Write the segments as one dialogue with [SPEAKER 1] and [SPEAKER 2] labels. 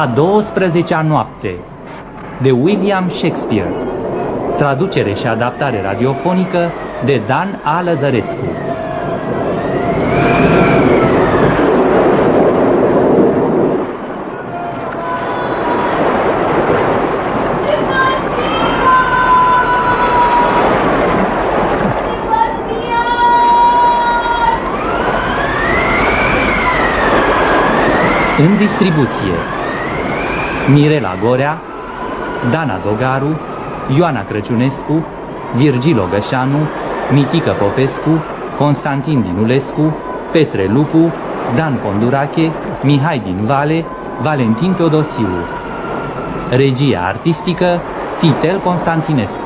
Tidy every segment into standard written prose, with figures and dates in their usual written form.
[SPEAKER 1] A 12-a noapte de William Shakespeare. Traducere și adaptare radiofonică de Dan A. Lăzărescu. În distribuție: Mirela Gorea, Dana Dogaru, Ioana Crăciunescu, Virgil Ogășanu, Mitică Popescu, Constantin Dinulescu, Petre Lupu, Dan Condurache, Mihai din Vale, Valentin Teodosiu. Regia artistică Titel Constantinescu.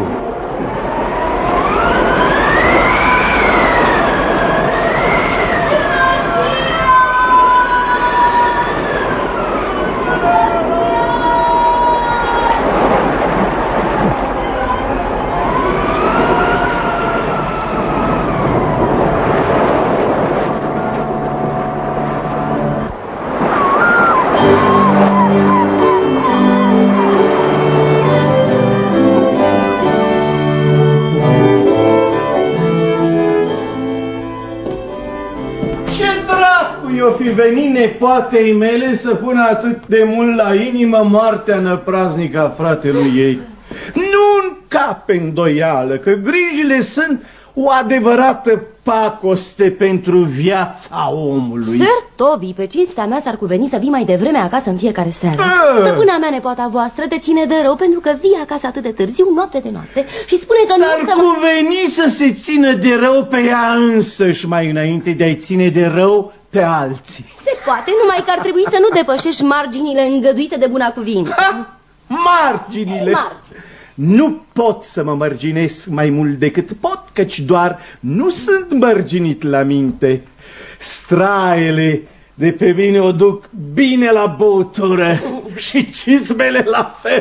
[SPEAKER 2] Veni nepoatei mele să pună atât de mult la inimă moartea năpraznică a fratelui ei. Nu încape îndoială că grijile sunt o adevărată pacoste pentru viața omului.
[SPEAKER 3] Sir Toby, pe cinstea mea s-ar cuveni să vii mai devreme acasă în fiecare seară. Stăpâna mea, nepoata voastră, te ține de rău pentru că vii acasă atât de târziu, noapte de noapte, și spune că
[SPEAKER 2] s-ar cuveni să se țină de rău pe ea însăși mai înainte de a-i ține de rău pe alții.
[SPEAKER 3] Se poate, numai că ar trebui să nu depășești marginile îngăduite de buna cuvință.
[SPEAKER 2] Marginile? Nu pot să mă mărginesc mai mult decât pot, căci doar nu sunt mărginit la minte. Straele de pe mine o duc bine la băutură și cizmele la fel.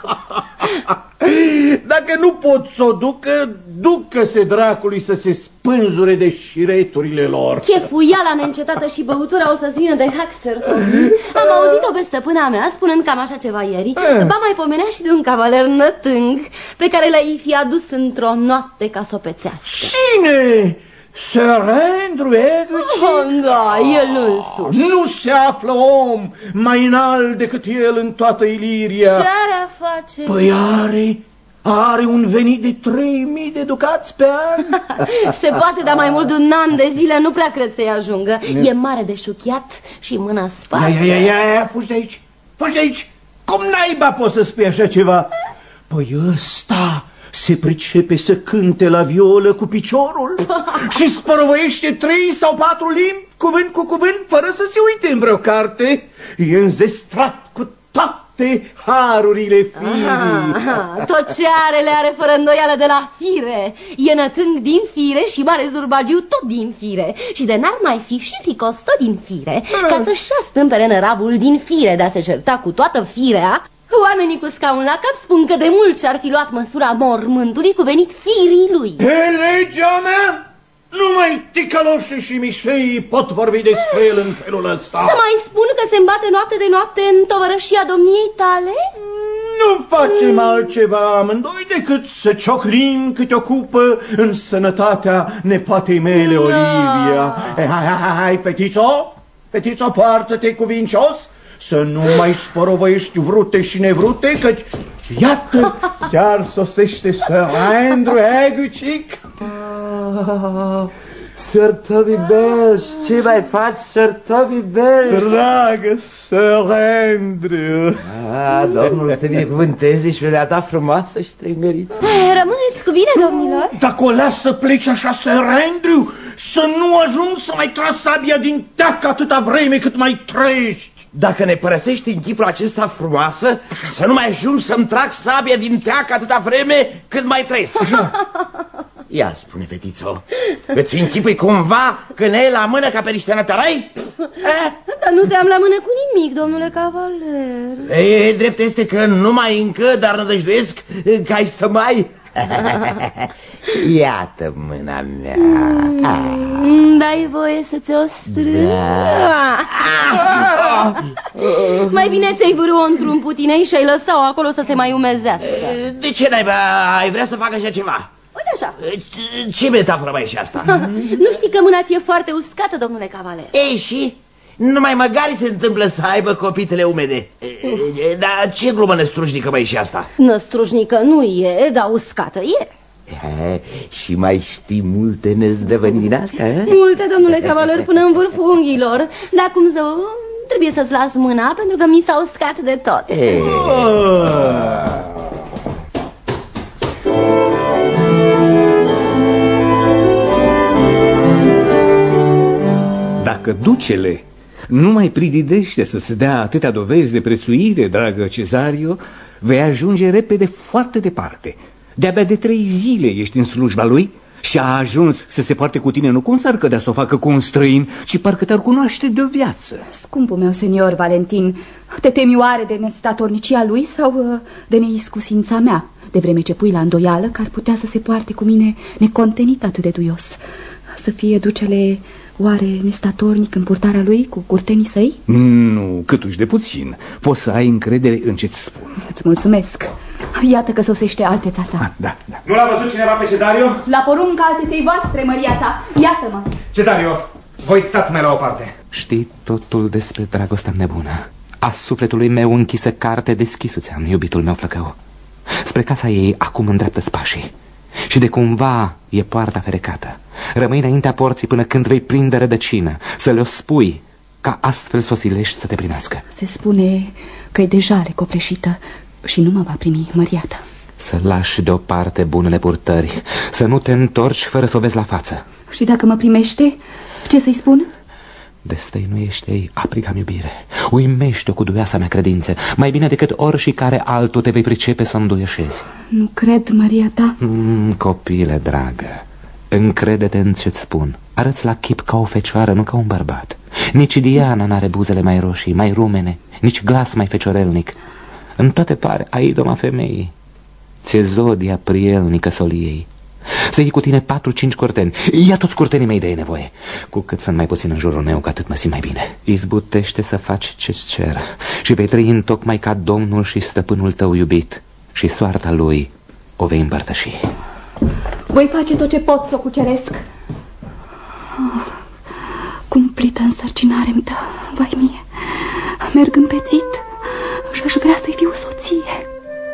[SPEAKER 2] Dacă nu pot să o ducă-se dracului să se spânzure de șireturile lor.
[SPEAKER 3] Chefuiala neîncetată și băutura o să-ți vină de Haxerton. Am auzit-o pe stăpâna mea spunând cam așa ceva ieri. Ba mai pomenea și de un cavaler nătâng pe care l-ai fi adus într-o noapte ca să o pețească.
[SPEAKER 2] Cine? Sir Andrew Egerton?
[SPEAKER 3] Oh, da, el însuși.
[SPEAKER 2] Nu se află om mai înalt decât el în toată Iliria.
[SPEAKER 3] Ce are a face?
[SPEAKER 2] Păi are un venit de 3000 de ducați pe an.
[SPEAKER 3] Se poate, dar mai mult de un an de zile nu prea cred să-i ajungă. E mare de șuchiat și mâna spate.
[SPEAKER 2] Ia, fugi de aici, fugi de aici. Cum naiba poți să spui așa ceva? Păi ăsta se pricepe să cânte la violă cu piciorul și spărăvăiește 3 sau 4 limbi, cuvânt cu cuvânt, fără să se uite în vreo carte. E înzestrat cu toate harurile firii.
[SPEAKER 3] Tot ce are le are fără îndoială de la fire. E nătâng din fire și mare zurbagiu tot din fire. Și de n-ar mai fi și ficos tot din fire, ca să-și astâmpere năravul din fire de a se certa cu toată firea. Oamenii cu scaun la cap spun că de mult și-ar fi luat măsura mormântului cu venit firii lui.
[SPEAKER 2] Pe legea mea, numai ticăloșii și mișeii pot vorbi despre el în felul ăsta.
[SPEAKER 3] Să mai spun că se îmbate noapte de noapte în tovărășia domniei tale?
[SPEAKER 2] Nu facem altceva amândoi decât să ciocnim câte o cupă în sănătatea nepoatei mele, Olivia. Hai, fetițo, poartă-te cuvincios, să nu mai sporovăiești vrute și nevrute, căci, iată, chiar sosește Sir Andrew Agucic.
[SPEAKER 4] Sir Toby Bells, ce mai faci, Sir Toby Bells?
[SPEAKER 2] Dragă Sir Andrew.
[SPEAKER 4] Domnul să te binecuvânteze și le-a dat frumoasă și trăimeriță.
[SPEAKER 3] Rămâneți cu bine, domnilor.
[SPEAKER 2] Dacă o las să pleci așa, Sir Andrew, să nu ajung să mai tragi sabia din teacă atâta vreme cât mai trăiești.
[SPEAKER 4] Dacă ne părăsești în chipul acesta frumoasă, să nu mai ajung să-mi trag sabia din teacă atâta vreme cât mai trăiesc. Ia spune, fetițo, îți închipui cumva că ne e la mână ca pe niște nătărai?
[SPEAKER 3] Dar nu te-am la mână cu nimic, domnule cavaler.
[SPEAKER 4] E, drept este că nu mai încă, dar nădăjduiesc că ai să mai... Iată mâna mea.
[SPEAKER 3] Dai voie să ți-o strâng? Mai bine ți-ai vârâ-o într-un putinei și ai lăsat-o acolo să se mai umezească.
[SPEAKER 4] De ce naiba? Ai vrea să facă așa ceva?
[SPEAKER 3] Uite așa.
[SPEAKER 4] Ce metaforă mai e și asta?
[SPEAKER 3] Nu știi că mâna ți-e foarte uscată, domnule cavaler?
[SPEAKER 4] Ei, și? Numai măgari se întâmplă să aibă copitele umede. Dar ce glumă năstrușnică mai e și asta?
[SPEAKER 3] Năstrușnică nu e, dar uscată e.
[SPEAKER 4] Și mai știi multe năzdrăvăni din astea?
[SPEAKER 3] Multe, domnule cavaler, până în vârful unghiilor. Dar cum să... trebuie să-ți las mâna, pentru că mi s-a uscat de tot.
[SPEAKER 5] Dacă ducele nu mai prididește să-ți dea atâtea dovezi de prețuire, dragă Cezario, vei ajunge repede foarte departe. De-abia de 3 zile ești în slujba lui și a ajuns să se poarte cu tine nu cum s-ar cădea să o facă cu un străin, ci parcă te-ar cunoaște de o viață.
[SPEAKER 6] Scumpul meu, senior Valentin, te temi oare de nestatornicia lui sau de neiscusința mea, de vreme ce pui la îndoială că ar putea să se poarte cu mine necontenit atât de duios? Să fie ducele oare nestatornic în purtarea lui cu curtenii săi?
[SPEAKER 5] Nu, câtuși de puțin. Poți să ai încredere în ce-ți spun.
[SPEAKER 6] Îți mulțumesc. Iată că sosește alteța sa.
[SPEAKER 5] Da.
[SPEAKER 7] Nu l-a văzut cineva pe Cezario?
[SPEAKER 6] La porunca alteței voastre, măria ta. Iată-mă.
[SPEAKER 7] Cezario, voi stați mai la o parte.
[SPEAKER 8] Știi totul despre dragostea nebună. A sufletului meu închisă carte deschisă ți-am, iubitul meu flăcău. Spre casa ei acum îndreaptă-ți pașii. Și de cumva e poarta ferecată. Rămâi înaintea porții până când vei prinde rădăcină, să le-o spui, ca astfel să o silești să te primească.
[SPEAKER 6] Se spune că e deja recopleșită și nu mă va primi, măriata.
[SPEAKER 8] Să lași deoparte bunele purtări, să nu te întorci fără să o vezi la față.
[SPEAKER 6] Și dacă mă primește, ce să-i spun?
[SPEAKER 8] Destăinuiește-i apriga-mi iubire, uimește-o cu duioasa mea credință, mai bine decât oricare altul te vei pricepe să înduieșezi.
[SPEAKER 6] Nu cred, Maria ta.
[SPEAKER 8] Copile dragă, încrede-te în ce-ți spun. Arăți la chip ca o fecioară, nu ca un bărbat. Nici Diana n-are buzele mai roșii, mai rumene, nici glas mai feciorelnic. În toate pare a idoma femeii. Ți-e zodia prielnică soliei. Să iei cu tine 4-5 curteni. Ia toți curtenii mei de e nevoie. Cu cât sunt mai puțin în jurul meu, cu atât mă simt mai bine. Izbutește să faci ce-ți cer și vei trăi întocmai ca Domnul și stăpânul tău iubit. Și soarta lui o vei împărtăși.
[SPEAKER 6] Voi face tot ce pot să o cuceresc. Cumplită însărcinare-mi dă, vai mie. Merg împețit și aș vrea să-i fiu soție.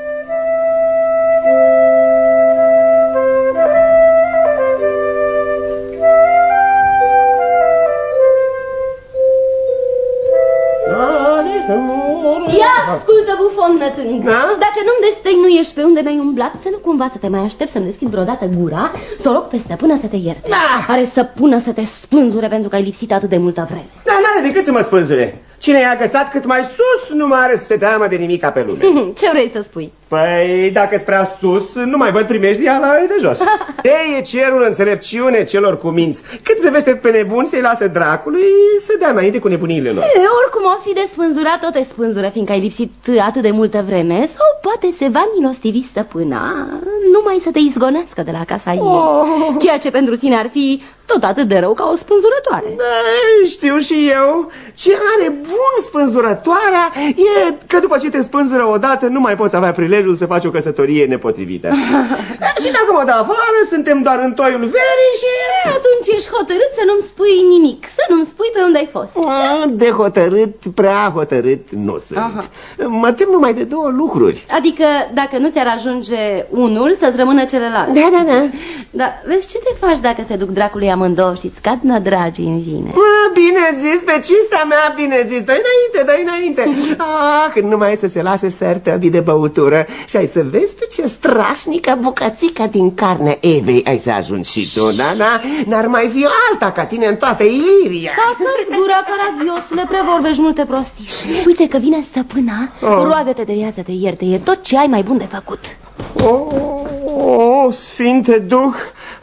[SPEAKER 3] Ia ascultă, bufon nătâng. Dacă nu-mi destăinuiești pe unde mi-ai umblat, să nu cumva să te mai aștept să-mi deschid vreodată gura, să o rog pe stăpână să te ierte. Are să pună să te spânzure pentru că ai lipsit atât de multă vreme.
[SPEAKER 2] Da, n-are decât să mă spânzure. Cine i-a agățat cât mai sus, nu mai are să se teamă de nimica pe lume.
[SPEAKER 3] Ce vrei să spui?
[SPEAKER 2] Păi, dacă-s prea sus, nu mai văd primejdia la de jos. Ei, e cerul înțelepciune celor cu minți. Cât privește pe nebuni, să-i lasă dracului să dea înainte cu nebuniile lor.
[SPEAKER 3] Oricum o fi de spânzurat, tot te spânzură, fiindcă ai lipsit atât de multă vreme. Sau poate se va milostivi stăpâna, numai să te izgonească de la casa ei. Ceea ce pentru tine ar fi tot atât de rău ca o spânzurătoare.
[SPEAKER 2] Da, știu și eu. Ce are bun spânzurătoarea e că după ce te spânzură odată, nu mai poți avea prilejul să faci o căsătorie nepotrivită. Și dacă mă dă afară, suntem doar în toiul verii și...
[SPEAKER 3] Atunci ești hotărât să nu-mi spui nimic, să nu-mi spui pe unde ai fost.
[SPEAKER 2] De hotărât, prea hotărât nu sunt. Mă tem numai de 2 lucruri.
[SPEAKER 3] Adică dacă nu ți-ar ajunge unul, să-ți rămână celălalt.
[SPEAKER 2] Da.
[SPEAKER 3] Dar vezi ce te faci dacă se duc dracului amândouă și-ți cad nădragii în vine?
[SPEAKER 2] Bine zis, pe cinstea mea, bine zis. Dă-i înainte. Când nu mai e să se lase sărtăbii de băutură. Și ai să vezi tu ce strașnică bucățica din carnea Evei ai să ajungi și tu, da? N-ar mai fi alta ca tine în toată Iliria.
[SPEAKER 3] Tacă-ți gura, caragiosule, prea vorbești multe prostiși. Uite că vine stăpâna, roagă-te de ea să te ierte, e tot ce ai mai bun de făcut.
[SPEAKER 2] Sfinte Duh,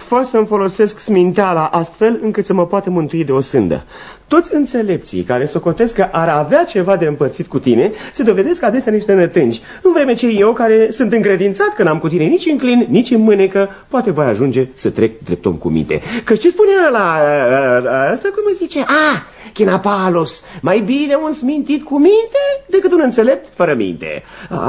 [SPEAKER 9] fă să-mi folosesc sminteala astfel încât să mă poată mântui de o sândă. Toți înțelepții care socotesc că ar avea ceva de împărțit cu tine se dovedesc adesea niște nătângi, în vreme ce eu, care sunt încredințat că n-am cu tine nici în clin, nici în mânecă, poate voi ajunge să trec drept om cu minte. Că ce spune ăla, asta cum îi zice? Chinapalos, mai bine un smintit cu minte decât un înțelept fără minte.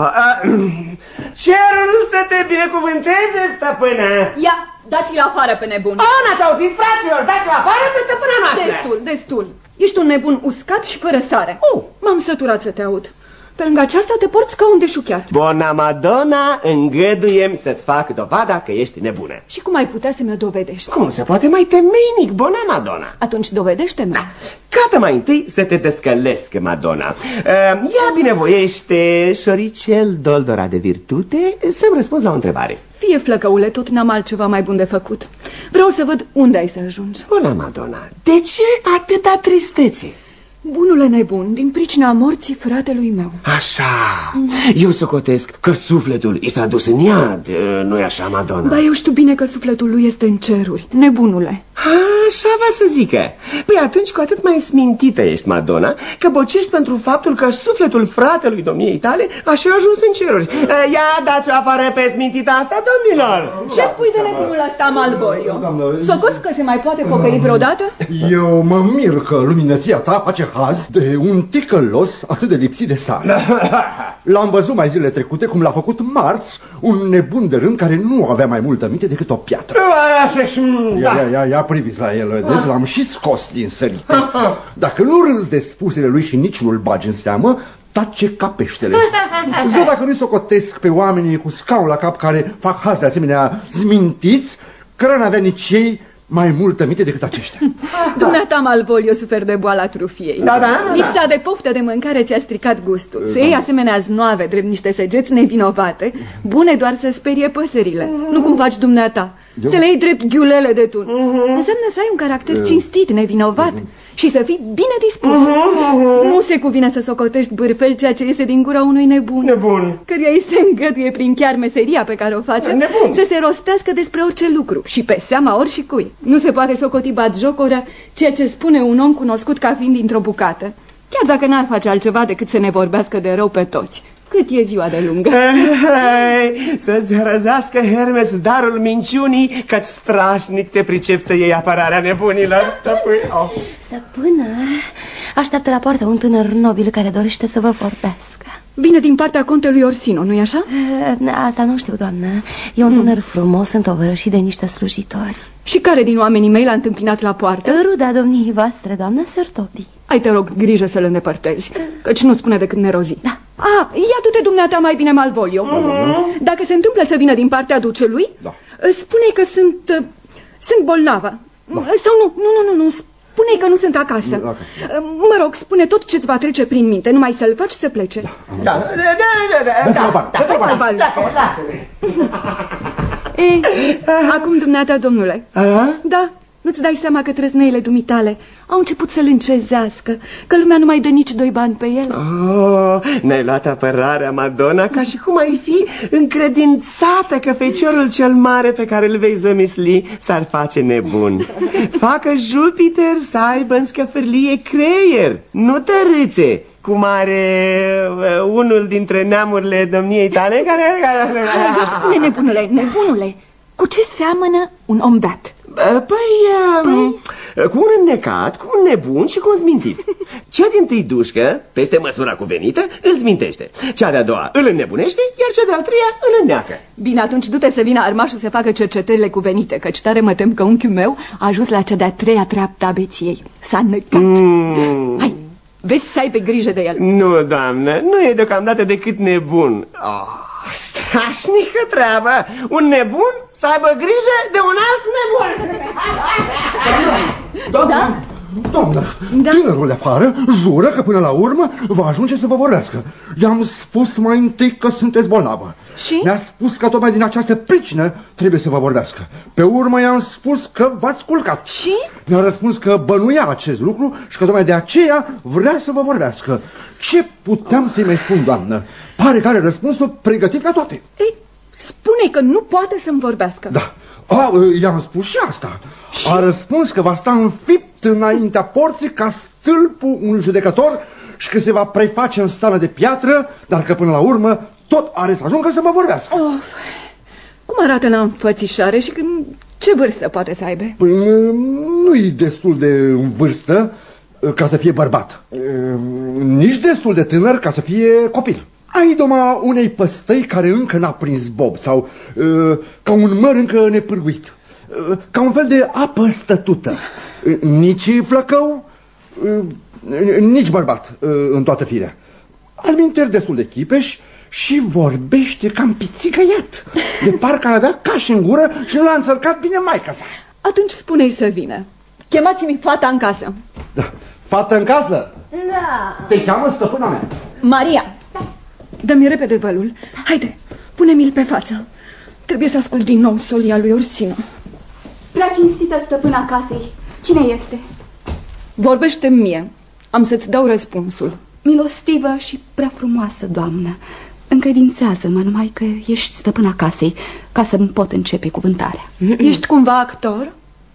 [SPEAKER 9] Cerul să te binecuvânteze, stăpână!
[SPEAKER 6] Ia, dați-l afară pe nebun!
[SPEAKER 9] N-ați auzit, fraților, dați-l afară pe stăpâna noastră!
[SPEAKER 6] Destul. Ești un nebun uscat și fără sare. M-am săturat să te aud. Pe lângă aceasta te porți ca un deșuchiat.
[SPEAKER 9] Bona Madonna, îngăduiem să-ți fac dovada că ești nebună.
[SPEAKER 6] Și cum ai putea să mi-o dovedești?
[SPEAKER 9] Cum se poate mai temeinic, Bona Madonna?
[SPEAKER 6] Atunci dovedește-mi.
[SPEAKER 9] Cată mai întâi să te descălesc, Madonna. Ia binevoiește, șoricel doldora de virtute, să-mi răspunzi la o întrebare.
[SPEAKER 6] Fie flăcăule, tot n-am altceva mai bun de făcut. Vreau să văd unde ai să ajungi.
[SPEAKER 9] Bona Madonna, de ce atâta tristețe?
[SPEAKER 6] Bunule nebun, din pricina morții fratelui meu.
[SPEAKER 9] Așa, eu socotesc că sufletul i s-a dus în iad, nu-i așa, Madonna?
[SPEAKER 6] Ba, eu știu bine că sufletul lui este în ceruri, nebunule.
[SPEAKER 9] Așa va să zică. Păi atunci cu atât mai smintită ești, Madonna, că bocești pentru faptul că sufletul fratelui domniei tale așa a ajuns în ceruri. Ia, dați-o afară pe smintita asta, domnilor!
[SPEAKER 6] Ce spui de nebunul ăsta, Malvolio? Socoți că se mai poate pocăi vreodată?
[SPEAKER 2] Eu mă mir că luminăția ta face haz de un ticălos atât de lipsit de sare. L-am văzut mai zilele trecute cum l-a făcut marți un nebun de rând care nu avea mai multă minte decât o piatră. Ia priviți la el, vedeți, l-am și scos din sărite. Dacă nu râzi de spusele lui și nici nu-l bagi în seamă, tace ca peștele. Zău dacă nu-i socotesc pe oamenii cu scaun la cap care fac haz de asemenea zmintiți, că n-avea nici ei mai multă minte decât aceștia.
[SPEAKER 6] Dumneata, Malvolio, suferi de boala trufiei. Lipsa de poftă de mâncare ți-a stricat gustul. Să iei asemenea znoave, drept niște săgeți nevinovate, bune doar să sperie păsările. Nu cum faci dumneata. Să le iei drept ghiulele de tun. Înseamnă să ai un caracter cinstit, nevinovat și să fii bine dispus. Nu se cuvine să socotești bârfel ceea ce iese din gura unui nebun, căruia îi se îngăduie prin chiar meseria pe care o face să se rostească despre orice lucru și pe seama oricui. Nu se poate socoti batjocoră ceea ce spune un om cunoscut ca fiind dintr-o bucată, chiar dacă n-ar face altceva decât să ne vorbească de rău pe toți. Cât e ziua de lungă.
[SPEAKER 9] Să-ți răzească Hermes darul minciunii, că-ți strașnic te pricep să iei apărarea nebunilor, stăpână.
[SPEAKER 3] Stăpână, așteaptă la poartă un tânăr nobil care dorește să vă vorbească.
[SPEAKER 6] Vine din partea contelui Orsino, nu-i așa?
[SPEAKER 3] Asta nu știu, doamnă. E un tânăr frumos, întovărășit de niște slujitori.
[SPEAKER 6] Și care din oamenii mei l-a întâmpinat la poartă?
[SPEAKER 3] Ruda domniei voastre, doamnă Sertopi.
[SPEAKER 6] Ai, te rog, grijă să-l îndepărtezi, căci nu spune decât nerozii. Ia du-te dumneata mai bine, Malvolio. Dacă se întâmplă să vină din partea ducelui, spune-i că sunt bolnavă. Sau nu, spune-i că nu sunt acasă. Mă rog, spune tot ce-ți va trece prin minte, numai să-l faci să plece. Acum, dumneata, domnule. Da, nu-ți dai seama că trăzneile dumitale au început să-l încezească, că lumea nu mai dă nici 2 bani pe el?
[SPEAKER 9] Ne-ai luat apărarea, Madonna, ca și cum ai fi încredințată că feciorul cel mare pe care îl vei zămisli s-ar face nebun. Facă Jupiter să aibă în scăfârlie creier, nu tărâțe, cum are unul dintre neamurile domniei tale care...
[SPEAKER 6] Spune, nebunule, cu ce seamănă un om beat?
[SPEAKER 9] Cu un înnecat, cu un nebun și cu un zmintit. Cea dintâi dușcă, peste măsura cuvenită, îl zmintește. Cea de-a doua îl înnebunește, iar cea de-a treia îl înneacă.
[SPEAKER 6] Bine, atunci du-te să vină armașul să facă cercetările cuvenite, căci tare mă tem că unchiul meu a ajuns la cea de-a treia treaptă a beției. S-a înnecat. Hai, vezi să ai pe grijă de el.
[SPEAKER 9] Nu, doamnă, nu e deocamdată decât nebun. Strașnică treabă! Un nebun să aibă grijă de un alt nebun!
[SPEAKER 2] Doamnă, tânărul de afară jură că până la urmă va ajunge să vă vorbească. I-am spus mai întâi că sunteți bolnavă.
[SPEAKER 6] Și?
[SPEAKER 2] Mi-a spus că tocmai din această pricină trebuie să vă vorbească. Pe urmă i-am spus că v-ați culcat.
[SPEAKER 6] Și?
[SPEAKER 2] Mi-a răspuns că bănuia acest lucru și că tocmai de aceea vrea să vă vorbească. Ce puteam să-i mai spun, doamnă? Pare că are răspunsul pregătit la toate.
[SPEAKER 6] Ei, Spune că nu poate să-mi vorbească.
[SPEAKER 10] Da. I-am spus și asta. A răspuns că va sta înfipt înaintea porții ca stâlpul un judecător și că se va preface în stană de piatră, dar că până la urmă tot are să ajungă să mă vorbească.
[SPEAKER 6] Cum arată la înfățișare și ce vârstă poate să aibă?
[SPEAKER 10] Păi nu-i destul de în vârstă ca să fie bărbat, nici destul de tânăr ca să fie copil. Ai idoma unei păstăi care încă n-a prins bob sau ca un măr încă nepârguit, ca un fel de apă stătută. Nici flăcău, nici bărbat în toată firea. Alminteri destul de chipeș și vorbește cam pițigăiat, de parcă avea caș în gură și nu l-a înțărcat bine maica sa.
[SPEAKER 6] Atunci spune-i să vină. Chemați-mi fata în casă.
[SPEAKER 10] Da. Fată în casă?
[SPEAKER 3] Da.
[SPEAKER 10] Te cheamă stăpâna mea.
[SPEAKER 6] Maria, dă-mi repede vălul. Haide, pune-mi-l pe față. Trebuie să ascult din nou solia lui Orsino.
[SPEAKER 11] Prea cinstită stăpâna casei, cine este?
[SPEAKER 6] Vorbește-mi mie, am să-ți dau răspunsul.
[SPEAKER 11] Milostivă și prea frumoasă, doamnă. Încredințează-mă numai că ești stăpâna casei, ca să-mi pot începe cuvântarea.
[SPEAKER 6] Ești cumva actor?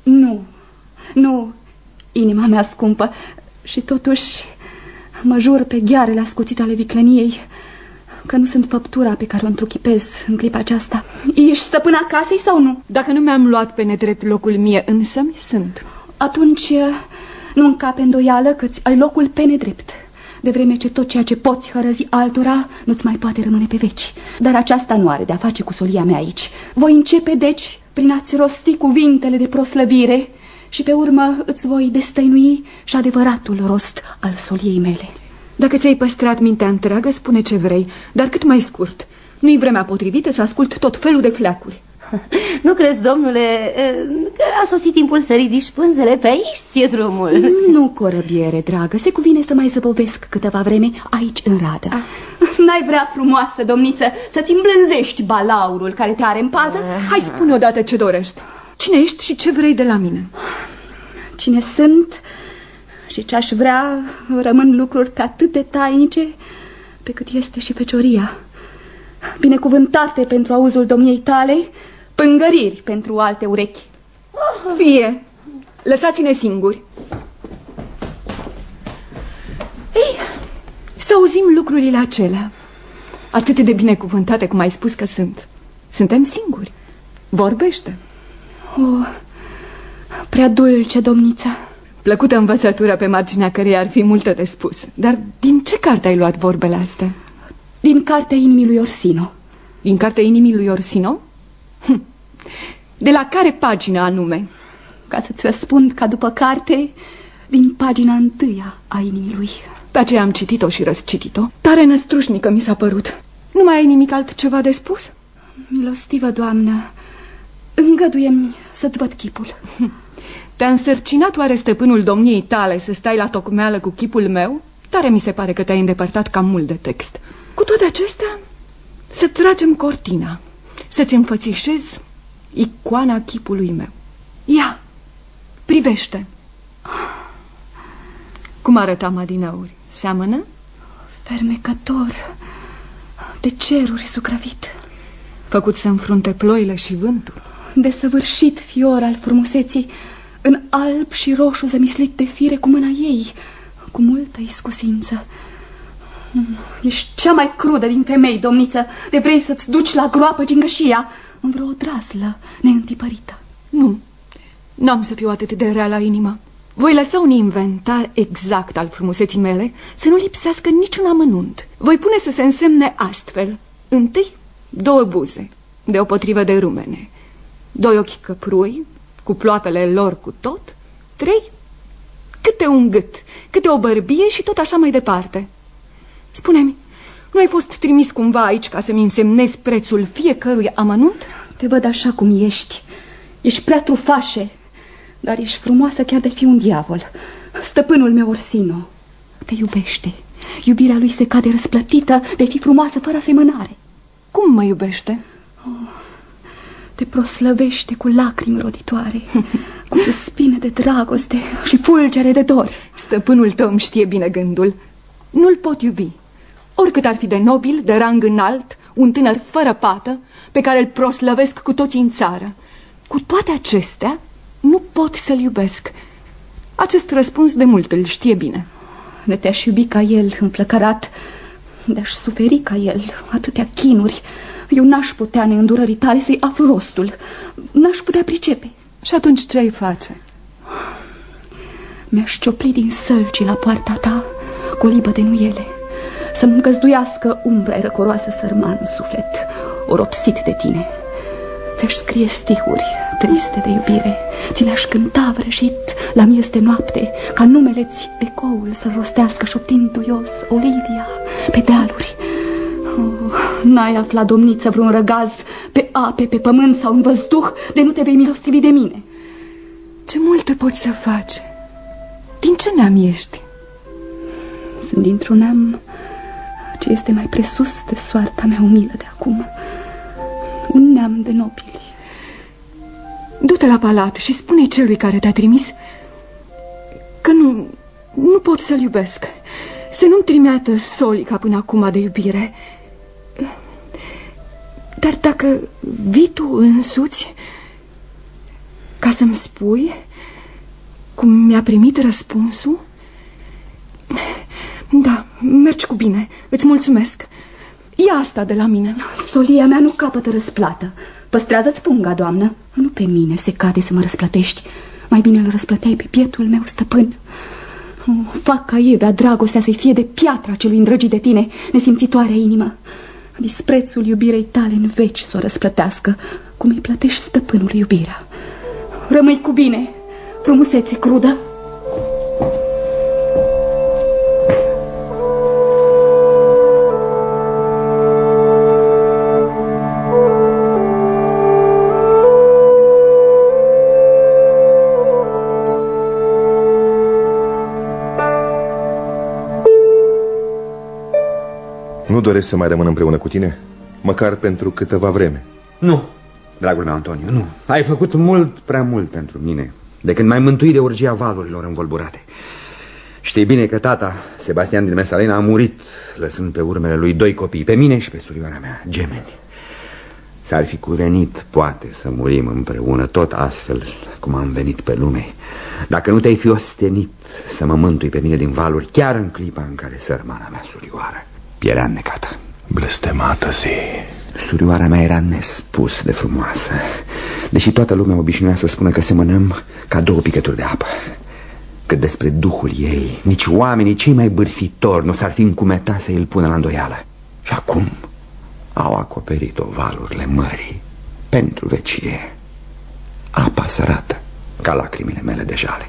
[SPEAKER 11] Nu, inima mea scumpă. Și totuși mă jur pe ghearele ascuțite ale viclăniei că nu sunt făptura pe care o întruchipez în clipa aceasta. Ești stăpâna casei sau nu?
[SPEAKER 6] Dacă nu mi-am luat pe nedrept locul mie însă-mi sunt.
[SPEAKER 11] Atunci nu încape îndoială că-ți ai locul pe nedrept, de vreme ce tot ceea ce poți hărăzi altora nu-ți mai poate rămâne pe veci. Dar aceasta nu are de-a face cu solia mea aici. Voi începe, deci, prin a-ți rosti cuvintele de proslăvire și pe urmă îți voi destăinui și adevăratul rost al soliei mele.
[SPEAKER 6] Dacă ți-ai păstrat mintea întreagă, spune ce vrei, dar cât mai scurt. Nu-i vremea potrivită să ascult tot felul de fleacuri.
[SPEAKER 3] Nu crezi, domnule, că a sosit timpul să ridici pânzele? Pe aici ție drumul.
[SPEAKER 11] Nu, corăbiere, dragă, se cuvine să mai zăbovesc câteva vreme aici în radă. N-ai vrea, frumoasă domniță, să-ți îmblânzești balaurul care te are în pază?
[SPEAKER 6] Hai, spune odată ce dorești. Cine ești și ce vrei de la mine?
[SPEAKER 11] Cine sunt și ce-aș vrea rămân lucruri pe atât de tainice pe cât este și fecioria. Binecuvântate pentru auzul domniei tale, pângăriri pentru alte urechi.
[SPEAKER 6] Fie, lăsați-ne singuri. Ei, să auzim lucrurile acelea, atât de binecuvântate cum ai spus că sunt. Suntem singuri. Vorbește.
[SPEAKER 11] Prea dulce, domniță.
[SPEAKER 6] Plăcută învățătură pe marginea căreia ar fi multă de spus. Dar din ce carte ai luat vorbele astea?
[SPEAKER 11] Din cartea inimii lui Orsino.
[SPEAKER 6] Din cartea inimii lui Orsino? De la care pagină anume?
[SPEAKER 11] Ca să-ți răspund ca după carte, din pagina 1 a inimii lui.
[SPEAKER 6] Pe aceea am citit-o și răscitit-o. Tare năstrușnică mi s-a părut. Nu mai ai nimic altceva de spus?
[SPEAKER 11] Milostivă doamnă, îngăduie-mi să-ți văd chipul.
[SPEAKER 6] Te-a însărcinat oare stăpânul domniei tale să stai la tocmeală cu chipul meu? Tare mi se pare că te-ai îndepărtat cam mult de text. Cu toate acestea, să tragem cortina, să-ți înfățișez icoana chipului meu. Ia, privește. Cum arătam adineauri? Seamănă?
[SPEAKER 11] Fermecător, de ceruri sucravit.
[SPEAKER 6] Făcut să înfrunte ploile și vântul.
[SPEAKER 11] Desăvârșit fior al frumuseții, în alb și roșu zămislit de fire cu mâna ei, cu multă iscusință. Ești cea mai crudă din femei, domniță, de vrei să-ți duci la groapă gingășia în vreo odraslă neîntipărită.
[SPEAKER 6] Nu, n-am să fiu atât de rea la inimă. Voi lăsa un inventar exact al frumuseții mele, să nu lipsească niciun amănunt. Voi pune să se însemne astfel. 1, 2 buze, deopotrivă de rumene, 2 ochi căprui, cu ploapele lor cu tot, 3, câte un gât, câte o bărbie și tot așa mai departe. Spune-mi, nu ai fost trimis cumva aici ca să-mi însemnezi prețul fiecărui amănunt?
[SPEAKER 11] Te văd așa cum ești. Ești prea trufașe, dar ești frumoasă chiar de fi un diavol. Stăpânul meu Orsino te iubește. Iubirea lui se cade răsplătită de fi frumoasă fără asemănare.
[SPEAKER 6] Cum mă iubește?
[SPEAKER 11] Te proslăvește cu lacrimi roditoare, cu suspine de dragoste și fulgere de dor.
[SPEAKER 6] Stăpânul tău îmi știe bine gândul. Nu-l pot iubi.
[SPEAKER 12] oricât ar fi de nobil, de rang înalt, un tânăr fără pată, pe care îl proslăvesc cu toții în țară. Cu toate acestea, nu pot să-l iubesc. Acest răspuns de mult îl știe bine.
[SPEAKER 11] De te-aș iubi ca el, înflăcărat, de-aș suferi ca el atâtea chinuri, eu n-aș putea neîndurării tale să-i aflu rostul. N-aș putea pricepe.
[SPEAKER 12] Și atunci ce ai face?
[SPEAKER 11] Mi-aș ciopli din sălci la poarta ta cu o libă de nuiele, să-mi găzduiască umbra răcoroasă sărman în suflet, oropsit de tine. Ți-aș scrie stihuri triste de iubire, ți le-aș cânta vrăjit la miez de noapte, ca numele-ți ecoul să-l rostească șoptind duios Olivia pe dealuri. N-ai aflat, domniță, vreun răgaz pe ape, pe pământ sau în văzduh, de nu te vei milostivi de mine.
[SPEAKER 12] Ce multe poți să faci? Din ce neam ești?
[SPEAKER 11] Sunt dintr-un neam ce este mai presus de soarta mea umilă de acum. Un neam de nobili.
[SPEAKER 12] Du-te la palat și spune celui care te-a trimis că nu pot să-l iubesc. Să nu-mi trimeată soli ca până acum de iubire. Dar dacă vii tu însuți ca să-mi spui cum mi-a primit răspunsul, da, mergi cu bine, îți mulțumesc. Ia asta de la mine.
[SPEAKER 11] Solia mea nu capătă răsplată. Păstrează-ți punga, doamnă. Nu pe mine se cade să mă răsplătești. Mai bine îl răsplăteai pe pietul meu stăpân. Fac ca Evea dragostea să-i fie de piatra celui îndrăgit de tine, nesimțitoarea inimă. Disprețul iubirei tale în veci s-o răsplătească, cum îi plătești stăpânului iubirea. Rămâi cu bine, frumusețe crudă.
[SPEAKER 13] Nu doresc să mai rămân împreună cu tine? Măcar pentru câteva vreme.
[SPEAKER 14] Nu, dragul meu Antonio, nu. Ai făcut mult, prea mult pentru mine, de când m-ai mântuit de urgia valurilor învolburate. Știi bine că tata, Sebastian din Mesalena, a murit, lăsând pe urmele lui 2 copii, pe mine și pe surioara mea, gemeni. S-ar fi cuvenit, poate, să murim împreună, tot astfel cum am venit pe lume, dacă nu te-ai fi ostenit să mă mântui pe mine din valuri, chiar în clipa în care sărmana mea surioară pierea înnecată.
[SPEAKER 13] Blestemată zi.
[SPEAKER 14] Surioara mea era nespus de frumoasă, deși toată lumea obișnuia să spună că semănăm ca 2 picături de apă. Cât despre duhul ei, nici oamenii cei mai bârfitori nu s-ar fi încumetat să îl pună la îndoială. Și acum au acoperit-o valurile mării pentru vecie. Apa sărată ca lacrimile mele de jale.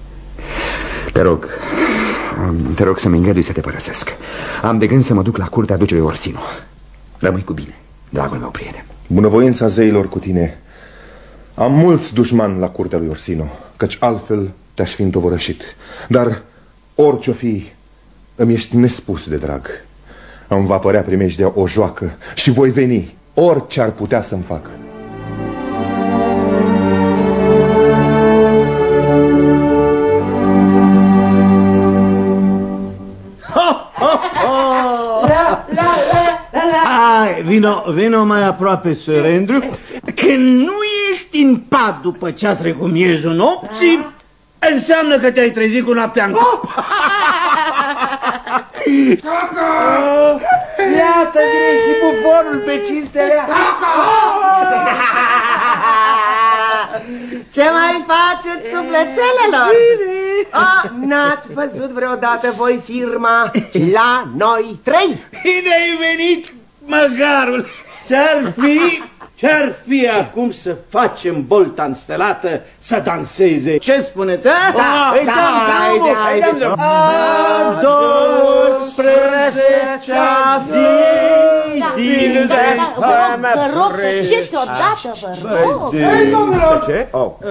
[SPEAKER 14] Te rog să-mi îngădui să te părăsesc. Am de gând să mă duc la curtea ducelui Orsino. Rămâi cu bine, dragul meu prieten.
[SPEAKER 13] Bunăvoința zeilor cu tine. Am mulți dușmani la curtea lui Orsino, căci altfel te-aș fi întovărășit. Dar orice-o fi, îmi ești nespus de drag. Îmi va părea primejdea o joacă și voi veni, orice ar putea să-mi facă.
[SPEAKER 2] Vino mai aproape, Sir Andrew. Când nu ești în pat după ce a trecut miezul nopții, înseamnă că te-ai trezit cu noaptea în cap.
[SPEAKER 4] Iată, vine și bufonul pe cinstele.
[SPEAKER 15] Ce mai faceți, sufletelelor? N-ați văzut vreodată voi firma La Noi 3?
[SPEAKER 2] Bine ai venit, măgarul! Ce-ar fi acum să facem bolta înstelată să danseze? Ce spuneți, a?
[SPEAKER 15] Haide! A 12-a zi din
[SPEAKER 3] Vă rog, tăceți odată, vă rog!
[SPEAKER 10] Ei, domnilor! Ce?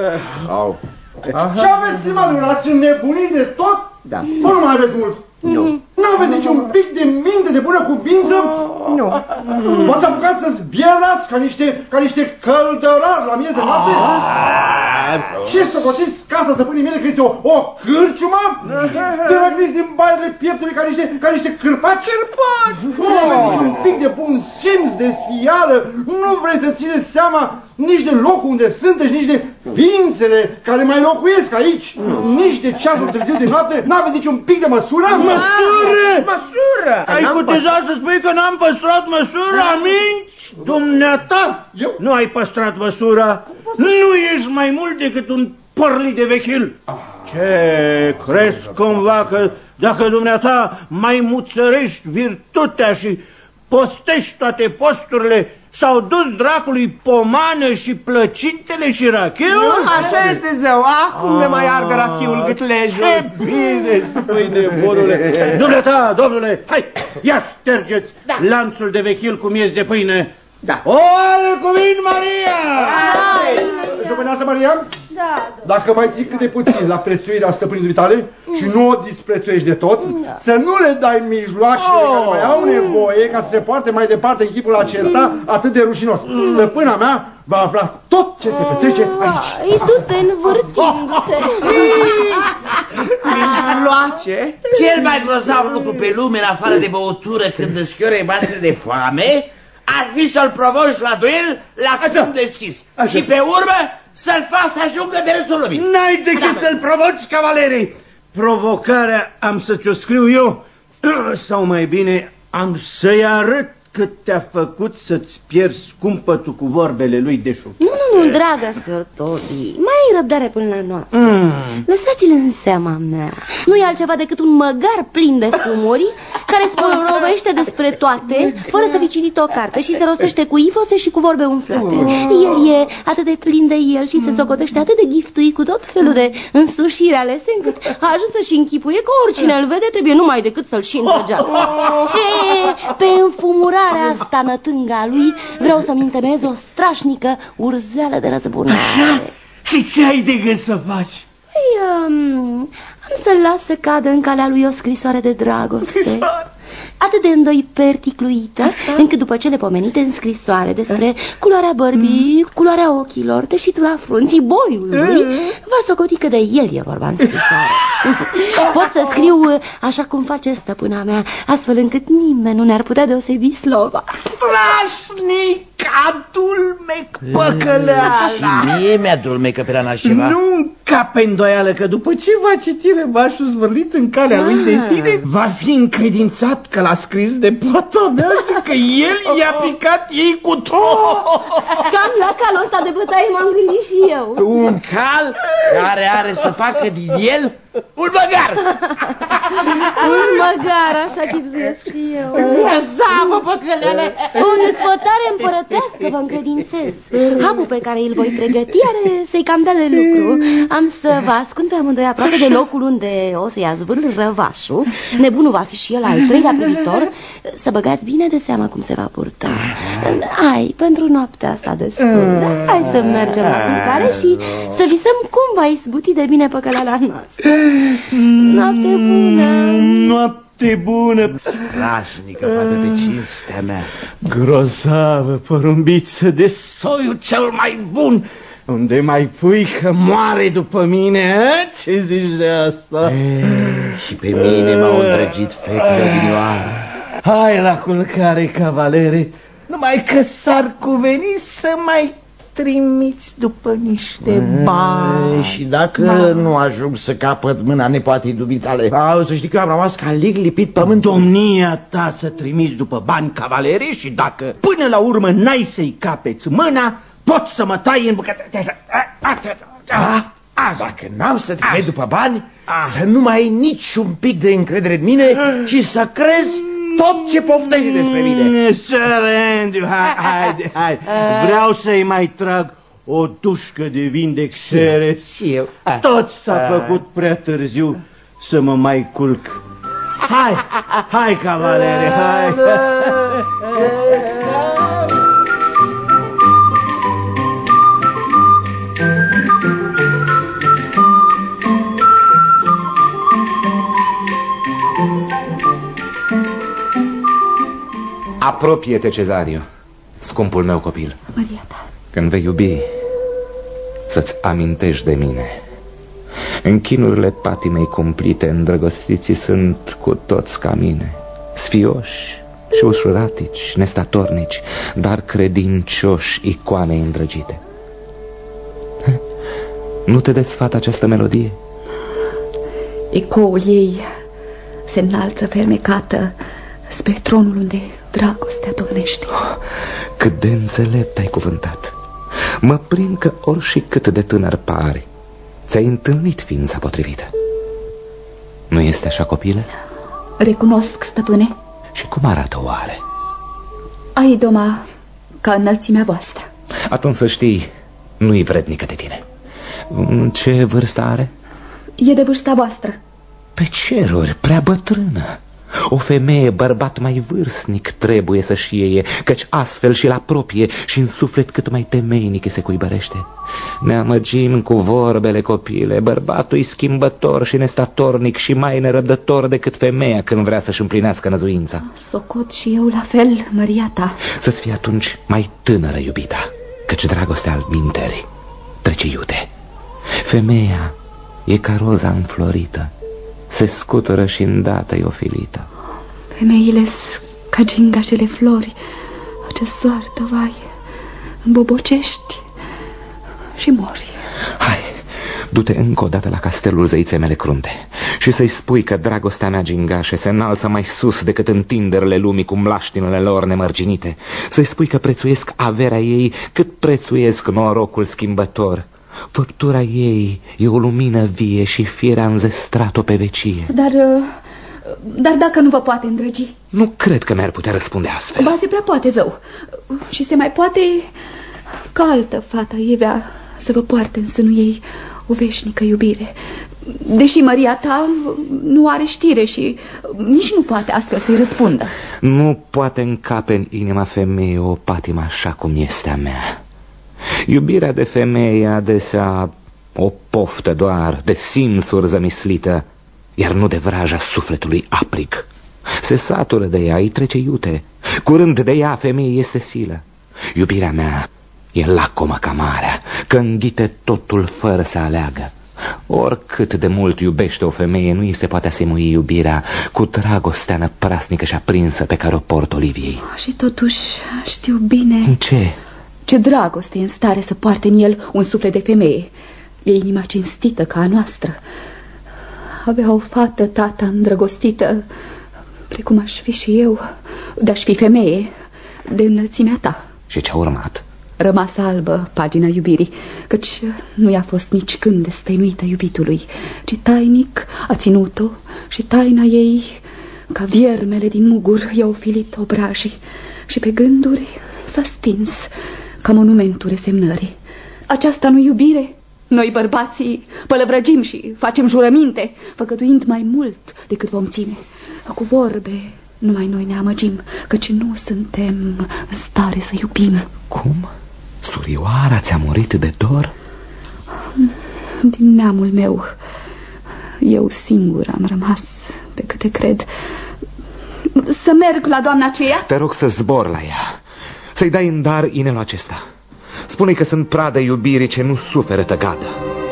[SPEAKER 10] Ce aveți, stimatul? Ați înnebunit de tot?
[SPEAKER 15] Da.
[SPEAKER 10] Sau nu mai aveți mult?
[SPEAKER 15] Nu.
[SPEAKER 10] Nu aveți nici un pic de minte de bună cuvinte?
[SPEAKER 15] Nu.
[SPEAKER 10] V-ați apucat să zbierați ca niște căldărari la miez de noapte? Ce socotiți casa stăpânii mele că este o cârciumă? Tărăgniți din baile pieptului ca niște cârpaci? Nu aveți niciun pic de bun simț, de sfială? Nu vreți să țineți seama nici de locul unde sunteți, nici de ființele care mai locuiesc aici? Nici de ceasul târziu de noapte? N-aveți niciun pic de măsură?
[SPEAKER 2] Măsură! Ai cutezat să spui că n-am păstrat măsura? Minți? Dumneata? Nu ai păstrat măsura? Nu ești mai mult decât un porlit de vechil. Ce, crezi cumva că dacă dumneata mai muțărești virtutea și postești toate posturile, s-au dus dracului pomană și plăcintele și rachiul?
[SPEAKER 15] Așa este, zău, acum ne mai ardă rachiul gâtlejul.
[SPEAKER 2] Ce bine spui, nebunule. Dumneata, domnule, hai, ia ștergeți lanțul de vechil cu miez de pâine.
[SPEAKER 15] Da.
[SPEAKER 2] Oare cuvânt, Maria!
[SPEAKER 10] Jupâneasă Maria?
[SPEAKER 3] Da.
[SPEAKER 10] Dacă mai ții cât de puțin la prețuirea stăpânii dumitale și nu o disprețuiești de tot, să nu le dai mijloacele care mai au nevoie ca să se poarte mai departe echipul acesta atât de rușinos. Stăpâna mea va afla tot ce se petrece aici.
[SPEAKER 3] Ai, du-te învârtindu-te.
[SPEAKER 4] Mijloace? Cel mai grozav lucru pe lume, în afară de băutură când îți chiore bațele de foame, ar fi să-l provoci la duel la câmp deschis. Și pe urmă să-l faci să ajungă de râsul lumii.
[SPEAKER 2] N-ai decât să-l provoci, cavalerii. Provocarea am să ți-o scriu eu, sau mai bine am să-i arăt cât te-a făcut să-ți pierzi scumpătul cu vorbele lui Deșu.
[SPEAKER 3] Nu, dragă sor Tobi, mai ai răbdare până la noapte. Lăsați-l în seama mea. Nu e altceva decât un măgar plin de fumuri care sporovește despre toate, fără să fi citit o carte, și se rostește cu ifose și cu vorbe umflate. El e atât de plin de el și se socotește atât de giftuit cu tot felul de însușiri alese, încât a ajuns să-și închipuie că oricine îl vede trebuie numai decât să-l și îndrăgească. Pe înfumurarea asta nătânga lui vreau să-mi întemeiez o strașnică urzeală de răzbunare.
[SPEAKER 2] Și ce ai de gând să faci?
[SPEAKER 3] Am să-l las să cadă în calea lui o scrisoare de dragoste. Atât de îndoi perticluită, încât după cele pomenite în scrisoare despre culoarea bărbii, culoarea ochilor, teșitura frunții, boiului, va socoti că de el e vorba în scrisoare. Pot să scriu așa cum face stăpâna mea, astfel încât nimeni nu ne-ar putea deosebi slova.
[SPEAKER 2] Strașnic, adulmec, păcăleala!
[SPEAKER 4] Și mie mi-adulmecă pe așa ceva.
[SPEAKER 2] Nu încape îndoială că după ce va citi răbașul zvârlit în calea lui de tine, va fi încredințat că l-a scris de poata mea și că el i-a picat ei cu tot.
[SPEAKER 3] Cam la calul ăsta de bătaie m-am gândit și eu.
[SPEAKER 4] Un cal care are să facă din el un măgar.
[SPEAKER 3] Un măgar, așa chipzuiesc și eu.
[SPEAKER 4] Răzavă, păcălele!
[SPEAKER 3] O desfătare împărătească vă încredințez. Hapul pe care îl voi pregăti are să-i cam dea de lucru. Am să vă ascund pe amândoi aproape de locul unde o să-i azvârl răvașul. Nebunul va fi și el al treilea privitor. Să băgați bine de seama cum se va purta. Hai, pentru noaptea asta destul. Hai să mergem la culcare și să visăm cum va izbuti de bine păcăleala noastră. Noapte bună!
[SPEAKER 2] Noapte bună!
[SPEAKER 4] Strașnică, fată pe cinstea mea.
[SPEAKER 2] Grozavă porumbiță de soiul cel mai bun! Unde mai pui că moare după mine, a? Ce zici de asta?
[SPEAKER 4] Și pe mine m-au îndrăgit fetele odinioară.
[SPEAKER 2] Hai la culcare, cavalere, numai că s-ar cuveni să mai trimiți după niște bani.
[SPEAKER 4] Și dacă nu ajung să capăt mâna nepoatei dumitale, să știi că eu am rămas ca lig lipit pământ.
[SPEAKER 2] Domnia ta să trimiți după bani, cavalere, și dacă până la urmă n-ai să-i capeți mâna, poți să mă tai în bucăți.
[SPEAKER 4] Dacă n-am să trimit după bani, să nu mai ai niciun pic de încredere în mine și să crezi tot ce poftești despre mine.
[SPEAKER 2] Sărendiu, hai. Vreau să-i mai trag o dușcă de vin de xere.
[SPEAKER 4] Și eu.
[SPEAKER 2] Tot s-a făcut prea târziu să mă mai culc. Hai, cavalere, hai.
[SPEAKER 8] Apropie-te, Cezario, scumpul meu copil.
[SPEAKER 11] Maria ta.
[SPEAKER 8] Când vei iubi, să-ți amintești de mine. În chinurile patimei cumplite, îndrăgostiții sunt cu toți ca mine, sfioși și ușuratici, nestatornici, dar credincioși icoanei îndrăgite. Nu te desfată această melodie?
[SPEAKER 11] Ecoul ei se înalță fermecată spre tronul unde dragostea domnește.
[SPEAKER 8] Cât de înțelept ai cuvântat. Mă prind că oriși cât de tânăr pare, ți-ai întâlnit ființa potrivită. Nu este așa, copile?
[SPEAKER 11] Recunosc, stăpâne.
[SPEAKER 8] Și cum arată oare?
[SPEAKER 11] Ai doma ca înălțimea voastră.
[SPEAKER 8] Atunci să știi, nu-i vrednică de tine. Ce vârstă are?
[SPEAKER 11] E de vârsta voastră.
[SPEAKER 8] Pe ceruri, prea bătrână. O femeie, bărbat mai vârstnic trebuie să-și iei, căci astfel și-l apropie și în suflet cât mai temeinic se cuibărește. Ne amăgim cu vorbele, copile. Bărbatul-i schimbător și nestatornic și mai nerăbdător decât femeia când vrea să-și împlinească năzuința.
[SPEAKER 11] Socot și eu la fel, Maria ta.
[SPEAKER 8] Să-ți fie atunci mai tânără, iubita, căci dragostea altminteri trece iute. Femeia e ca roza înflorită, se scutură și îndată e ofilită.
[SPEAKER 11] Femeile-s ca gingașele flori. Ce soartă, vai, îmbobocești și mori.
[SPEAKER 8] Hai, du-te încă o dată la castelul zeiței mele crunte și să-i spui că dragostea mea gingașe se înalță mai sus decât întinderile lumii cu mlaștinile lor nemărginite. Să-i spui că prețuiesc averea ei cât prețuiesc norocul schimbător. Făptura ei e o lumină vie și firea înzestrat-o pe vecie.
[SPEAKER 11] Dar dacă nu vă poate îndrăgi?
[SPEAKER 8] Nu cred că mi-ar putea răspunde astfel.
[SPEAKER 11] Ba, se prea poate, zău. Și se mai poate ca altă fată Evea să vă poarte în sânul ei o veșnică iubire. Deși Maria ta nu are știre și nici nu poate astfel să-i răspundă.
[SPEAKER 8] Nu poate încape în inima femeii o patimă așa cum este a mea. Iubirea de femeie e adesea o poftă doar, de simțuri zămislită, iar nu de vraja sufletului aprig. Se satură de ea, îi trece iute. Curând de ea femeie este silă. Iubirea mea e lacomă ca marea, că înghite totul fără să aleagă. Oricât de mult iubește o femeie, nu îi se poate asemui iubirea cu dragostea năprasnică și aprinsă pe care o port Oliviei.
[SPEAKER 11] Și totuși știu bine...
[SPEAKER 8] Ce?
[SPEAKER 11] Ce dragoste e în stare să poarte în el un suflet de femeie. E inima cinstită ca a noastră. Avea o fată, tata, îndrăgostită, precum aș fi și eu, de-aș fi femeie, de înălțimea ta.
[SPEAKER 8] Și ce-a urmat?
[SPEAKER 11] Rămasă albă pagina iubirii, căci nu i-a fost nici când destăinuită iubitului, ci tainic a ținut-o și taina ei, ca viermele din mugur, i-a ofilit obrajii și pe gânduri s-a stins ca monumentul resemnării. Aceasta nu iubire? Noi bărbații pălăvrăgim și facem jurăminte, făgăduind mai mult decât vom ține. Cu vorbe numai noi ne amăgim, căci nu suntem în stare să iubim.
[SPEAKER 8] Cum? Surioara ți-a murit de dor?
[SPEAKER 11] Din neamul meu, eu singur am rămas, pe câte cred. Să merg la doamna aceea?
[SPEAKER 8] Te rog să zbor la ea, să-i dai în dar inelul acesta. Spune-i că sunt pradă iubirii ce nu suferă tăgadă.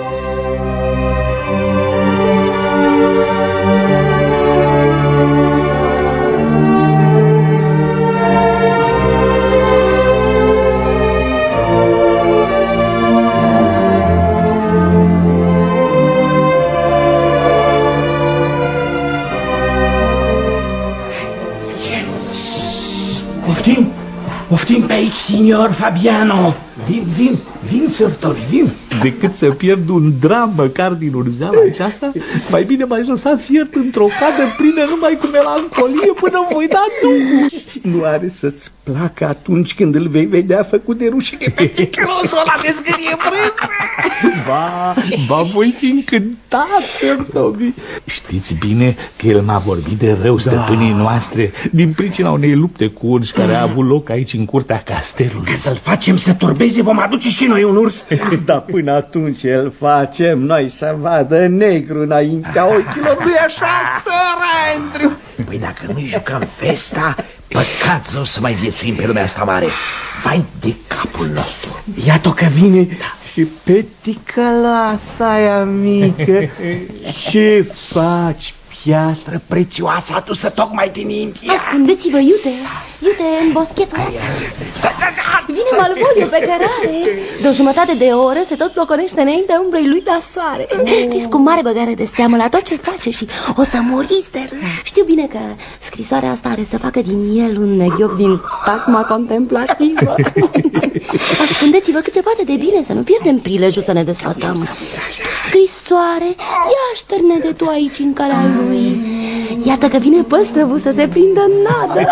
[SPEAKER 2] Poftim pe aici, signor Fabiano. Vin, sărtori, vin.
[SPEAKER 5] Decât să pierd un dram măcar din urzeala aceasta, mai bine m-aș lăsa fiert într-o cadă plină numai cu melancolie până voi da Duhul.
[SPEAKER 2] Nu are să-ți placă atunci când îl vei vedea făcut de rușine pe ticălosul ăla de zgârie brânză.
[SPEAKER 5] Ba, voi fi încântat, sărtovi. Știți bine că el m-a vorbit de rău stăpânii noastre din pricina unei lupte cu urși care a avut loc aici în curtea castelului.
[SPEAKER 2] Ca să-l facem să turbeze, vom aduce și noi un urs. Dar până atunci îl facem noi să vadă negru înaintea ochilor. Nu-i așa, săr Andrew? Păi dacă nu-i jucăm festa,
[SPEAKER 4] Păcat zău să mai viețuim pe lumea asta mare. Vai de capul nostru.
[SPEAKER 2] Iată că vine și peticălasa aia mică. Ce faci, piatră prețioasă adusă tocmai din India?
[SPEAKER 3] Ascundeți-vă, iute în boschetul ăsta. Vine Malvolio pe cărare. De o jumătate de oră se tot ploconește înaintea umbrei lui la soare. Fiți cu mare băgare de seamă la tot ce face și o să muriți de râs. Știu bine că scrisoarea asta are să facă din el un neghiob din tacma contemplativă. Ascundeți-vă cât se poate de bine, să nu pierdem prilejul să ne desfătăm. Scrisoare, ia șterne de tu aici în calea lui. Iată că vine păstrăvul să se prindă în nadă.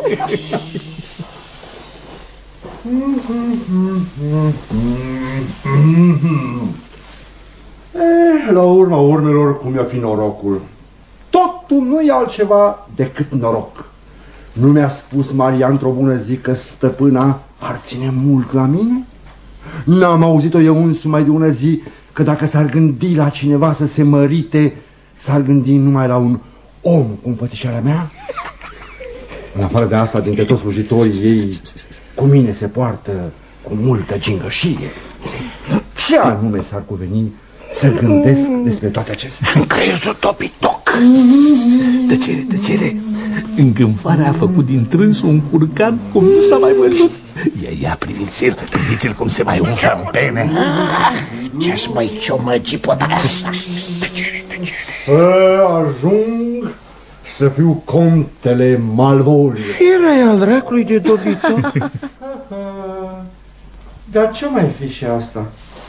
[SPEAKER 10] La urma urmelor, cum i-a fi norocul? Totul nu e altceva decât noroc. Nu mi-a spus Maria într-o bună zi că stăpâna ar ține mult la mine? N-am auzit-o eu însumi mai de ună zi că dacă s-ar gândi la cineva să se mărite, s-ar gândi numai la un om cu împățișarea mea? În afară de asta, dintre toți slujitorii ei, cu mine se poartă cu multă gingășie. Ce anume s-ar cuveni să gândesc despre toate acestea?
[SPEAKER 4] Creierul topitoc.
[SPEAKER 16] Tăcere. Îngânfarea a făcut din trânsul un curcan cum nu s-a mai văzut. Ia, priviți-l cum se mai umflă în pene.
[SPEAKER 4] Ce-aș mai ciomăgi pot asta?
[SPEAKER 10] Să ajung să fiu contele Malvolio.
[SPEAKER 2] Era al dracului de dobitoc.
[SPEAKER 10] Dar ce mai fi și asta?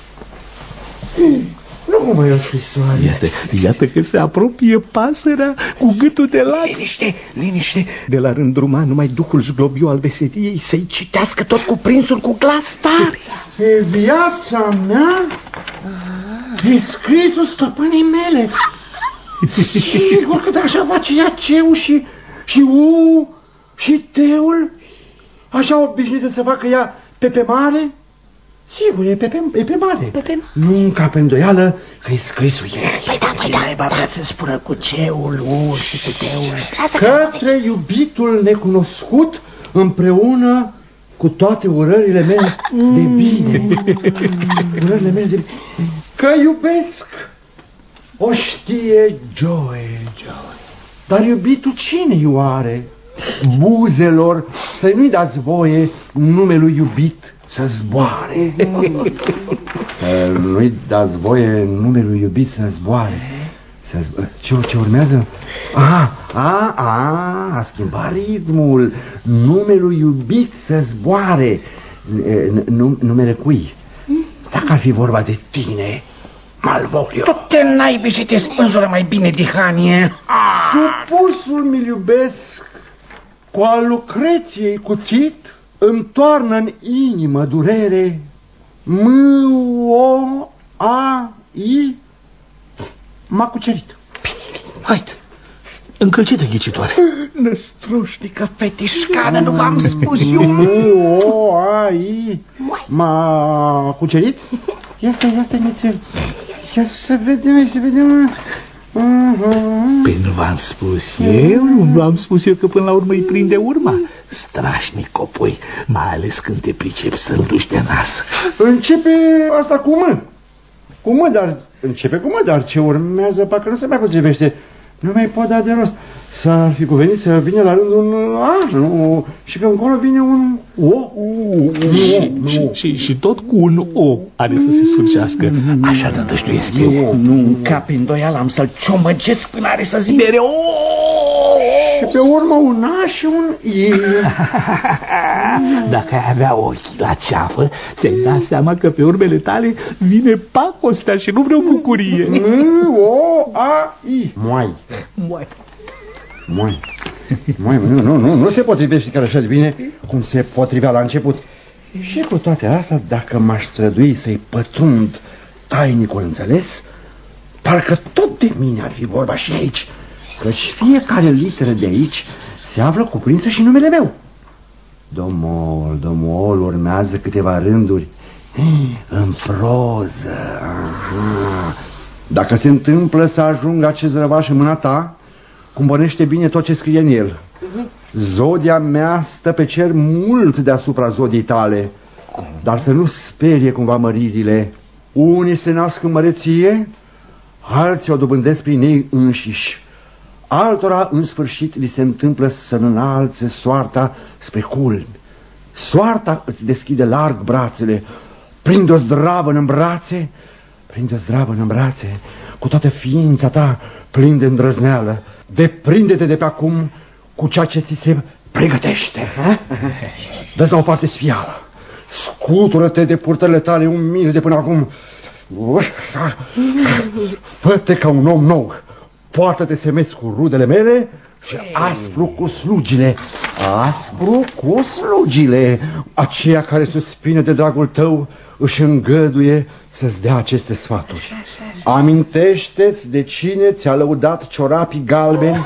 [SPEAKER 10] Nu mai o scrisoare.
[SPEAKER 16] Iată că se apropie pasărea cu gâtul de laț.
[SPEAKER 2] Liniște. De la rândruma numai duhul zglobiu al veseliei să-i citească tot cuprinsul cu glas tare.
[SPEAKER 10] Pe viața mea e scrisul stăpânii mele. Sigur că de așa face ea ceu și u și teul. Așa obișnuită să facă ea pe mare. Sigur, e pe mare. Nu ca pe îndoială că e scrisul ei.
[SPEAKER 2] Păi da, vrea să spună cu ceul, u și cu teul.
[SPEAKER 10] Către iubitul necunoscut, împreună cu toate urările mele de bine. Urările mele de bine. Că iubesc, o știe Joe. Dar iubitul cine oare? Buzelor, să nu-i dați voie numelui iubit să zboare. Să nu-i dați voie numelui iubit să zboare. Ce urmează? A schimbat ritmul. Numelui iubit să zboare. Numele cui? Dacă ar fi vorba de tine, Malvolio.
[SPEAKER 2] Te naibii și te spânzură mai bine, dihanie.
[SPEAKER 10] Supusul mi-l iubesc, cu al Lucreției cuțit îmi toarnă în inimă durere. M-O-A-I m-a cucerit.
[SPEAKER 16] Haide, încălcită ghicitoare.
[SPEAKER 2] Năstrușnică fetișcană, nu v-am spus eu.
[SPEAKER 10] M-O-A-I m-a cucerit? Ia stai, nițel. Ia să vedem.
[SPEAKER 16] Păi nu v-am spus eu, că până la urmă îi prinde urma. Strașnic copoi, mai ales când te pricepi să-l duci de nas.
[SPEAKER 10] Începe asta cu mă, dar ce urmează parcă nu se mai potrivește. Nu mai pot da de rost. S-ar fi cuvenit să vină la rând un A, nu? Și că încolo vine un O.
[SPEAKER 16] Și tot cu un O are să se sfârșească. Așa nădăjduiesc eu.
[SPEAKER 2] Nu, ca pe îndoială am să-l ciomăgesc până are să zibere O.
[SPEAKER 10] Și pe urmă un A și un I.
[SPEAKER 16] Dacă ai avea ochii la ceafă, ți-ai dat seama că pe urmele tale vine pacostea și nu vreo bucurie.
[SPEAKER 10] M-O-A-I. Moai, nu se potrivește chiar așa de bine cum se potrivea la început. Și cu toate astea, dacă m-aș strădui să-i pătrund tainicul înțeles, parcă tot de mine ar fi vorba și aici, căci fiecare literă de aici se află cuprinsă și numele meu. Domol, urmează câteva rânduri în proză. Aha. Dacă se întâmplă să ajung acest răvaș în mâna ta, cumpănește bine tot ce scrie în el. Zodia mea stă pe cer mult deasupra zodiei tale, dar să nu sperie cumva măririle. Unii se nasc în măreție, alții o dobândesc prin ei înșiși. Altora, în sfârșit, li se întâmplă să înalțe soarta spre culmi. Soarta îți deschide larg brațele, prinde-o zdravă în brațe, prinde-o zdravă în brațe, cu toată ființa ta plin de îndrăzneală. Deprinde-te de pe acum cu ceea ce ți se pregătește. Dă-ți la o parte spiala, scutură-te de purtările tale umile de până acum. Fă-te ca un om nou, poartă-te semeți cu rudele mele și aspru cu slugile. Aspru cu slugile. Aceea care suspine de dragul tău își îngăduie să-ți dea aceste sfaturi. Amintește-ți de cine ți-a lăudat ciorapii galbeni.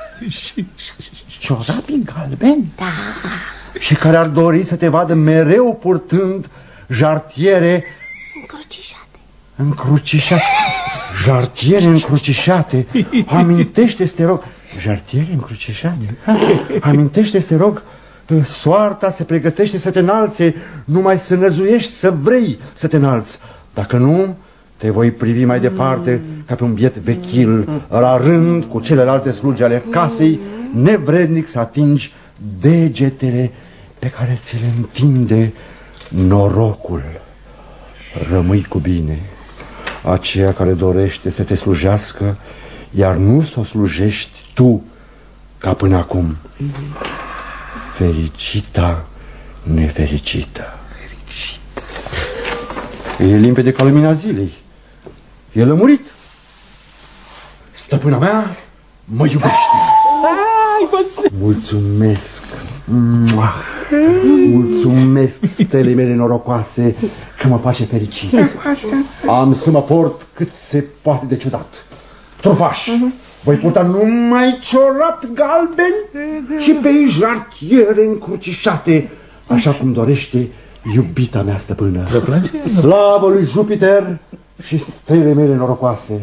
[SPEAKER 10] Ciorapii galbeni?
[SPEAKER 3] Da.
[SPEAKER 10] Și care ar dori să te vadă mereu purtând jartiere încrucișate. Jartiere încrucișate. Amintește-ți, te rog. Jartiere încrucișate. Amintește-ți, te rog, soarta se pregătește să te înalțe. Numai să năzuiești, să vrei să te înalți. Dacă nu, te voi privi mai departe ca pe un biet vechil, la rând cu celelalte slugi ale casei, nevrednic să atingi degetele pe care ți le întinde norocul. Rămâi cu bine, aceea care dorește să te slujească, iar nu să o slujești tu ca până acum. Fericita nefericită. E limpede ca lumina zilei. E lămurit. Stăpâna mea mă iubește. Mulțumesc. Mulțumesc, stele mele norocoase, că mă face fericit. Am să mă port cât se poate de ciudat. Trufaș, voi purta numai ciorapi galbeni și pe ei jartiere încrucișate, așa cum dorește iubita mea stăpână. Slavă lui Jupiter și stele mele norocoase.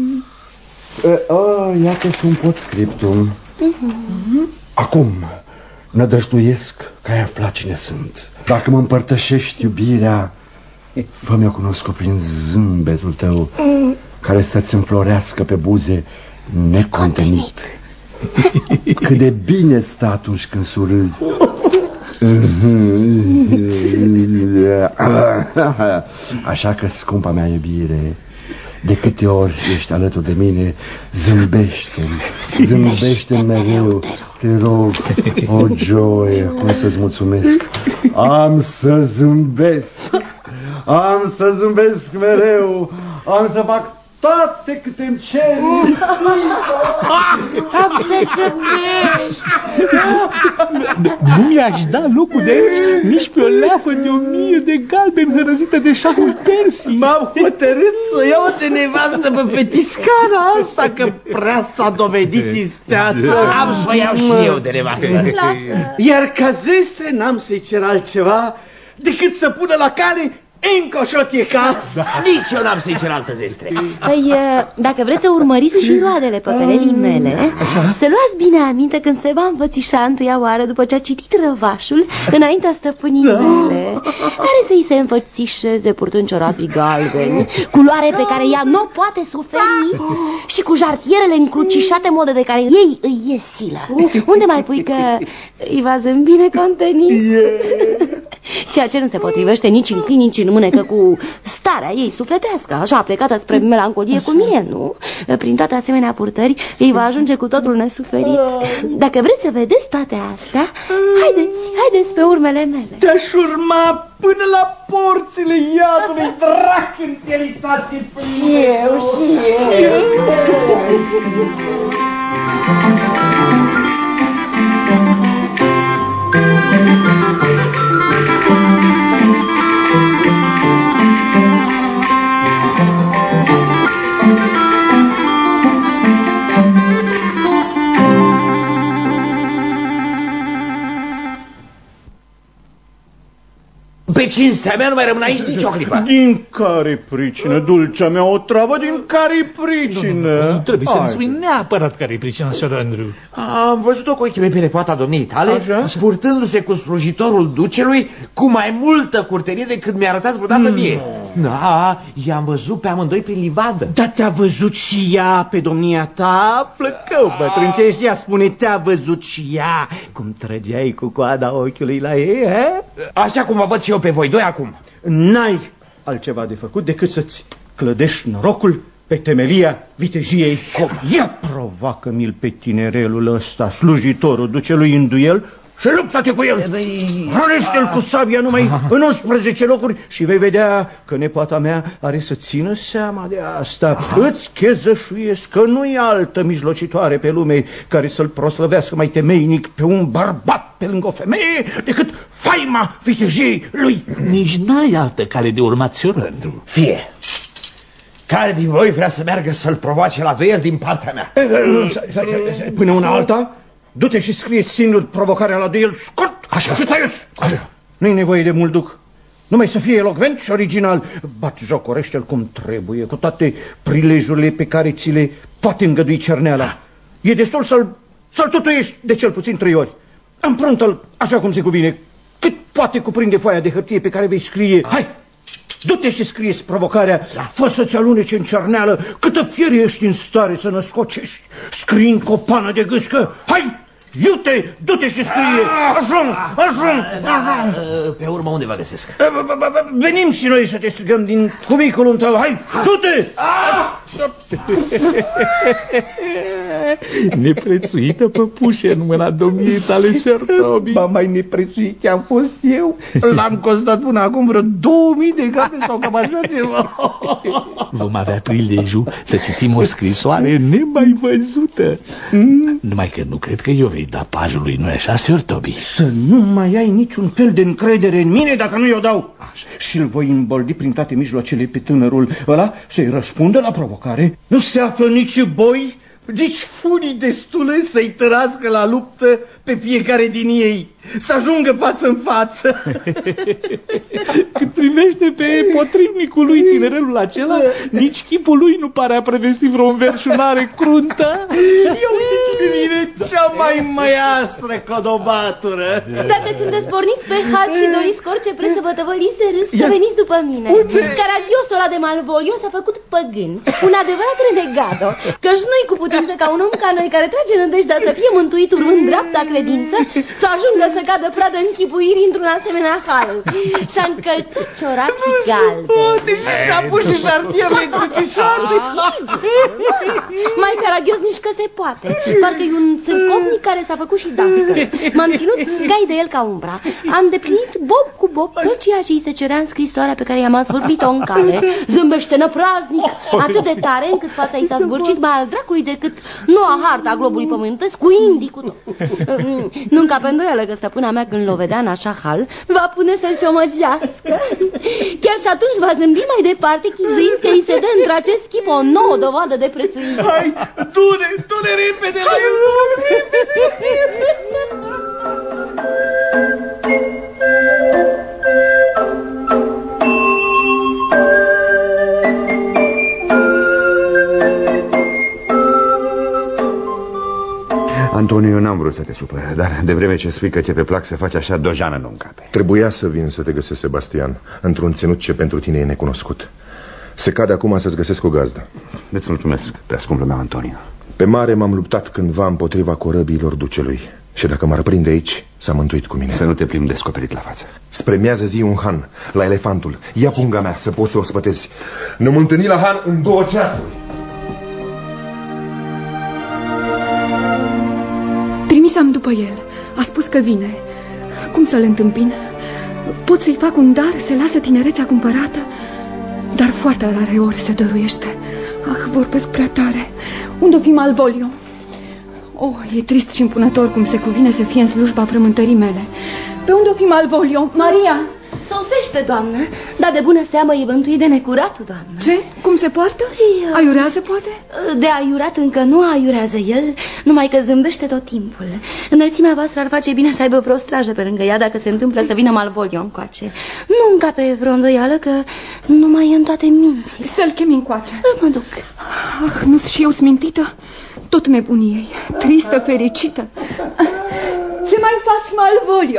[SPEAKER 10] Iată și un podscriptum. Acum nădăjduiesc că ai aflat cine sunt. Dacă mă împărtășești iubirea, fă-mi-o cunosc prin zâmbetul tău, care să-ți înflorească pe buze necontenit. Cât de bine îți stă atunci când surâzi. Așa că, scumpa mea iubire, de câte ori ești alături de mine, zâmbește-mi, zâmbește-mi mereu, te rog, o joie, cum să-ți mulțumesc. Am să zâmbesc, am să zâmbesc mereu, am să fac toate câte îmi ceri.
[SPEAKER 15] Am să zâmbesc.
[SPEAKER 16] Nu i-aș da locul de aici nici pe o leafă de 1000 de galbeni hărăzită de șahul Persii.
[SPEAKER 2] M-am hotărât să iau de nevastă pe fetișcana asta, că prea s-a dovedit isteață.
[SPEAKER 4] Am să iau și eu de nevastă.
[SPEAKER 2] Iar ca zestre n-am să-i cer altceva decât să pună la cale încă o șotie casă.
[SPEAKER 4] Nici eu n-am să-i cer altă zestre.
[SPEAKER 3] Păi, dacă vreți să urmăriți și roadele păcălelii mele, să luați bine aminte când se va înfățișa întâia oară după ce a citit răvașul înaintea stăpânii mele, care să-i se înfățișeze purtând ciorapii galbeni, culoare pe care ea nu poate suferi, și cu jartierele încrucișate, modă de care ei îi e silă. Unde mai pui că îi va zâmbi necontenit? Ceea ce nu se potrivește nici în clin, nici în mânecă cu starea ei sufletească, așa plecată spre melancolie cum e, nu? Prin toate asemenea purtări îi va ajunge cu totul nesuferit. Dacă vreți să vedeți toate astea, haideți pe urmele mele.
[SPEAKER 2] Te-aș urma până la porțile iadului, drac întielițat și plin. Și eu.
[SPEAKER 4] Pe cinstea mea nu mai rămân aici nicio clipă.
[SPEAKER 2] Din care pricină, dulcea mea o travă? Din care pricină?
[SPEAKER 16] Nu, trebuie să-mi spui neapărat care e pricina, Sir Andrew.
[SPEAKER 4] Am văzut-o cu ochii mei pe nepoata domniei tale, purtându-se cu slujitorul ducelui cu mai multă curterie decât mi-a arătat vreodată mie. Da, i-am văzut pe amândoi prin livadă.
[SPEAKER 2] Dar te-a văzut și ea pe domnia ta? Flăcău, bătrâncești, ea spune, te-a văzut și ea. Cum trăgeai cu coada ochiului la ei, he?
[SPEAKER 4] Așa cum vă văd și eu pe voi doi acum.
[SPEAKER 2] N-ai altceva de făcut decât să-ți clădești norocul pe temelia vitejiei. Ia provoacă-mi-l pe tinerelul ăsta, slujitorul ducelui în duel, și luptă-te cu el. Rănește-l cu sabia numai în 11 locuri și vei vedea că nepoata mea are să țină seama de asta. Îți chezășuiesc că nu-i altă mijlocitoare pe lume care să-l proslăvească mai temeinic pe un bărbat pe lângă o femeie decât faima vitejiei lui.
[SPEAKER 16] Nici n-ai altă cale de urmat, Sir Andrew.
[SPEAKER 4] Fie. Care din voi vrea să meargă să-l provoace la duel din partea mea?
[SPEAKER 2] Până una alta, du-te și scrie singur provocarea la duel scurt. Așa. Și tăius. Așa. Nu-i nevoie de mult duc. Numai să fie elocvent și original. Batjocorește-l cum trebuie, cu toate prilejurile pe care ți le poate îngădui cerneala. E destul să-l tutuiești de cel puțin 3 ori. Împruntă-l așa cum se cuvine, cât poate cuprinde foaia de hârtie pe care vei scrie. Hai! Du-te și scrie-ți provocarea, fă să-ți alunece în cerneală câtă fiere ești în stare să născocești. Scrii în copană de gâscă. Hai! Iute, du-te și scrie. Ajung.
[SPEAKER 4] Pe urmă unde vă găsesc?
[SPEAKER 2] Venim și noi să te strigăm din cubiculul tău. Hai, du-te!
[SPEAKER 16] Neprețuită păpușe în mâna domniei tale, Sir Toby.
[SPEAKER 2] Ba, mai neprețuit am fost eu. L-am costat până acum vreo 2000 de gabe sau cam așa ceva.
[SPEAKER 16] Vom avea prilejul să citim o scrisoare nemai văzută. Numai că nu cred că eu vei da pajului, nu-i așa, Sir Toby?
[SPEAKER 2] Să nu mai ai niciun fel de încredere în mine dacă nu i-o dau. Și îl voi îmboldi prin toate mijloacele pe tânărul ăla să-i răspundă la provocare. Nu se află nici boi, nici funii destule să-i tărască la luptă pe fiecare din ei, să ajungă față în față.
[SPEAKER 16] Cât privește pe potrivnicul lui, tinerelul acela, nici chipul lui nu pare a prevesti vreo înverșunare cruntă.
[SPEAKER 2] Eu uite pe mine, cea mai măiastră codobatură.
[SPEAKER 3] Dacă sunteți porniți pe haz și doriți cu orice preț să vă tăvăliți de râs, să veniți după mine. Caragiosul ăla de Malvolio s-a făcut păgân, un adevărat renegado, căci nu-i cu putință ca un om ca noi care trage nădejdea să fie mântuit urmând dreapta credință, să ajungă să cadă pradă închipuiri într-un asemenea hal. Și-a încălțat ciorapii galbeni.
[SPEAKER 2] Și-a pus și șartierele crucișoare.
[SPEAKER 3] Mai caragios nici că se poate. Parcă e un țârcovnic care s-a făcut și dască. M-am ținut scai de el ca umbra. Am deplinit bob cu bob tot ceea ce îi se cerea în scrisoarea pe care i-am azvârlit-o în cale. Zâmbește năpraznic, atât de tare încât fața i s-a zburcit mai al dracului decât noua harta a globului pământesc cu indii cu tot. Nu-mi ca pe îndoială că stăpâna mea când l-o vedea în așa hal va pune să-l ciomăgească. Chiar și atunci va zâmbi mai departe, chipzuind că îi se dă într-acest chip o nouă dovadă de prețuire.
[SPEAKER 2] Hai, du-ne repede la el.
[SPEAKER 14] Antonio, eu n-am vrut să te supăr, dar de vreme ce spui că ți-e pe plac să faci așa, dojană nu încape.
[SPEAKER 13] Trebuia să vin să te găsesc, Sebastian, într-un ținut ce pentru tine e necunoscut. Se cade acum să-ți găsesc o gazdă.
[SPEAKER 14] Îți mulțumesc, prea scumpul meu, Antonio.
[SPEAKER 13] Pe mare m-am luptat cândva împotriva corăbiilor ducelui și dacă m-ar prinde aici, s-a mântuit cu mine.
[SPEAKER 14] Să nu te plimbi descoperit la față.
[SPEAKER 13] Spre miază zi un han, la elefantul. Ia punga mea să poți să o spătezi. Ne-am întâlnit la han în 2 ceasuri.
[SPEAKER 12] Trimisam după el. A spus că vine. Cum să-l întâmpin? Pot să-i fac un dar, să lasă tinerețea cumpărată? Dar foarte rare ori se dăruiește. Ah, vorbesc prea tare. Unde-o fi Malvolio? Oh, e trist și impunător cum se cuvine să fie în slujba frământării mele. Pe unde-o fi Malvolio? Maria!
[SPEAKER 3] Sosește, doamnă, Dar de bună seamă e bântuit de necuratul, doamnă.
[SPEAKER 12] Ce? Cum se poartă? Aiurează, poate?
[SPEAKER 3] De aiurat încă nu aiurează el, numai că zâmbește tot timpul. Înălțimea voastră ar face bine să aibă vreo strajă pe lângă ea dacă se întâmplă să vină Malvolio încoace. Nu încape vreo îndoială că nu mai e în toate mințile.
[SPEAKER 12] Să-l chemi încoace.
[SPEAKER 3] Mă duc.
[SPEAKER 12] Ah, nu sunt și eu smintită? Tot nebuniei, tristă, fericită. Ce mai faci, Malvolio?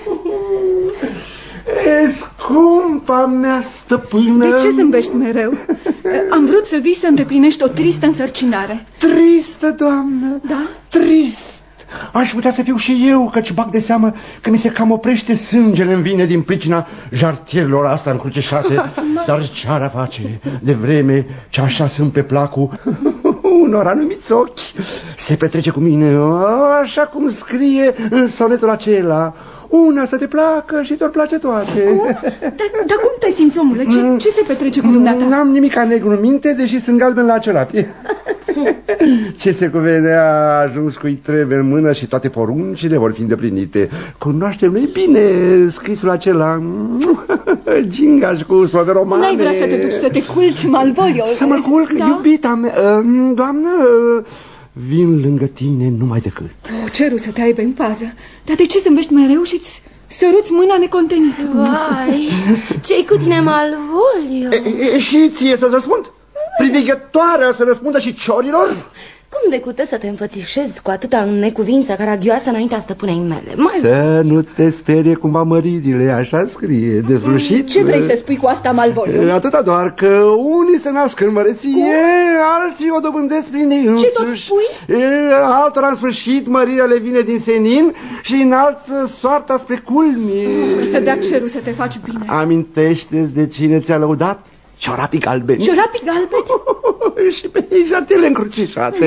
[SPEAKER 10] Scumpa mea stăpână.
[SPEAKER 12] De ce zâmbești mereu? Am vrut să vii să îndeplinești o tristă însărcinare.
[SPEAKER 10] Tristă, doamnă?
[SPEAKER 12] Da?
[SPEAKER 10] Trist. Aș putea să fiu și eu, căci bag de seamă că mi se cam oprește sângele în vine din pricina jartierilor astea încrucișate. Dar ce-ar face de vreme ce așa sunt pe placul unor anumiți ochi? Se petrece cu mine așa cum scrie în sonetul acela: una să te placă și ți-or place toate.
[SPEAKER 12] Dar cum te simți, omule? Ce se petrece cu dumneata?
[SPEAKER 10] N-am nimic negru în minte, deși sunt galben la ciolapi. Ce se cuvene, a ajuns cui trebuie în mână și toate poruncile vor fi îndeplinite. Cunoaștem noi bine scrisul acela: gingaș cu slove romane.
[SPEAKER 12] N-ai vrea să te duci să te culci, Malvolio?
[SPEAKER 10] Să mă culc, da? Iubita mea, doamnă, vin lângă tine numai decât.
[SPEAKER 12] Cerul să te aibă în pază. Dar de ce zâmbești mereu și-ți săruți mâna necotenită?
[SPEAKER 3] Vai, ce-i cu tine, Malvolio?
[SPEAKER 10] Și ție să-ți răspund? Privighetoarea să răspundă și ciorilor?
[SPEAKER 3] Cum de cută să te înfățișezi cu atâta necuvință caragioasă înaintea stăpânei mele?
[SPEAKER 10] Să nu te sperie cumva măridile, așa scrie, deslușit.
[SPEAKER 12] Ce vrei să spui cu asta, Malvolio?
[SPEAKER 10] Atâta doar că unii se nasc în măreție, alții o dobândesc prin ei însuși.
[SPEAKER 12] Ce tot spui?
[SPEAKER 10] Altora în sfârșit mărirea le vine din senin și înalță soarta spre culmi.
[SPEAKER 12] Să dea cerul să te faci bine.
[SPEAKER 10] Amintește-ți de cine ți-a lăudat? Ciorapii galbeni.
[SPEAKER 12] Ciorapii galbeni?
[SPEAKER 10] Și pe jartile încrucișate.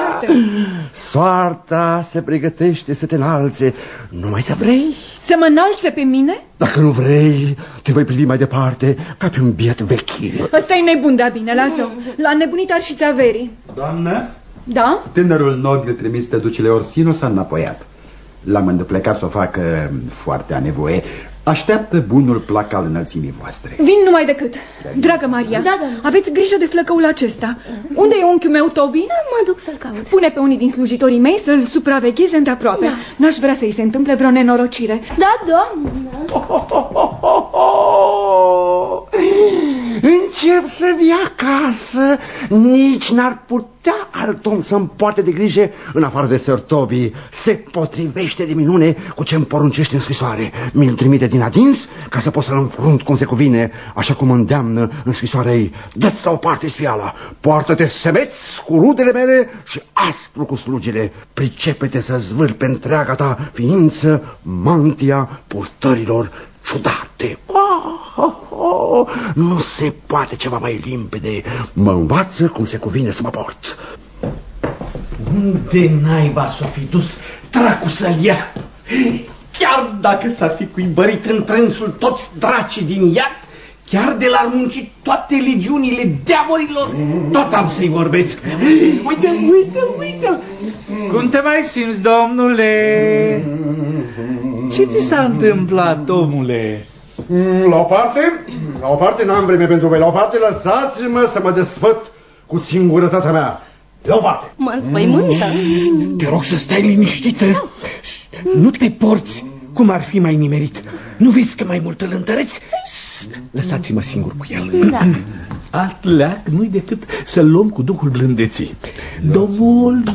[SPEAKER 10] Soarta se pregătește să te înalțe. Numai să vrei.
[SPEAKER 12] Să mă înalțe pe mine?
[SPEAKER 10] Dacă nu vrei, te voi privi mai departe ca pe un biet vechi.
[SPEAKER 12] Ăsta e nebun de-a bine, lasă-o. L-a nebunit ar și ți-averii.
[SPEAKER 14] Doamnă?
[SPEAKER 12] Da?
[SPEAKER 14] Tânărul nobil trimis de ducele Orsino s-a înapoiat. L-am îndeplecat să o facă foarte a nevoie. Așteaptă bunul plac al înălțimii voastre.
[SPEAKER 12] Vin numai decât. Dragă Maria,
[SPEAKER 3] da.
[SPEAKER 12] Aveți grijă de flăcăul acesta. Unde e unchiul meu, Tobi?
[SPEAKER 3] Mă duc să-l caut.
[SPEAKER 12] Pune pe unii din slujitorii mei să-l supravegheze îndeaproape. N-aș vrea să-i se întâmple vreo nenorocire.
[SPEAKER 3] Da, doamnă.
[SPEAKER 10] Încep să vii acasă. Nici n-ar putea alt om să-mi poarte de grijă în afară de Sir Toby. Se potrivește de minune cu ce-mi poruncește în scrisoare. Mi-l trimite din adins ca să pot să-l înfrunt cum se cuvine, așa cum îndeamnă în scrisoarea ei: dă-ți la o parte spiala, poartă-te semeț cu rudele mele și aspru cu slugile. Pricepe-te să zvârli pe întreaga ta ființă mantia purtărilor ciudate. Nu se poate ceva mai limpede. Mă învață cum se cuvine să mă port.
[SPEAKER 16] Unde naiba s-o fi dus dracu să-l ia? Chiar dacă s-ar fi cuibărit în trânsul toți dracii din iad, chiar de l-ar munci toate legiunile diavolilor, tot am să-i vorbesc. Uite! Cum te mai simți, domnule? Ce ți s-a întâmplat, omule?
[SPEAKER 10] La o parte n-am vreme pentru voi. La o parte lăsați-mă să mă desfăt cu singurătatea mea. La o parte.
[SPEAKER 3] Mă înspăimântă.
[SPEAKER 16] Te rog să stai liniștită. Nu te porți cum ar fi mai nimerit. Nu vezi că mai mult îl întăreți? Lăsați-mă singur cu el.
[SPEAKER 3] Da.
[SPEAKER 16] Alt leac nu-i decât să-l luăm cu duhul blândeții. Domnul.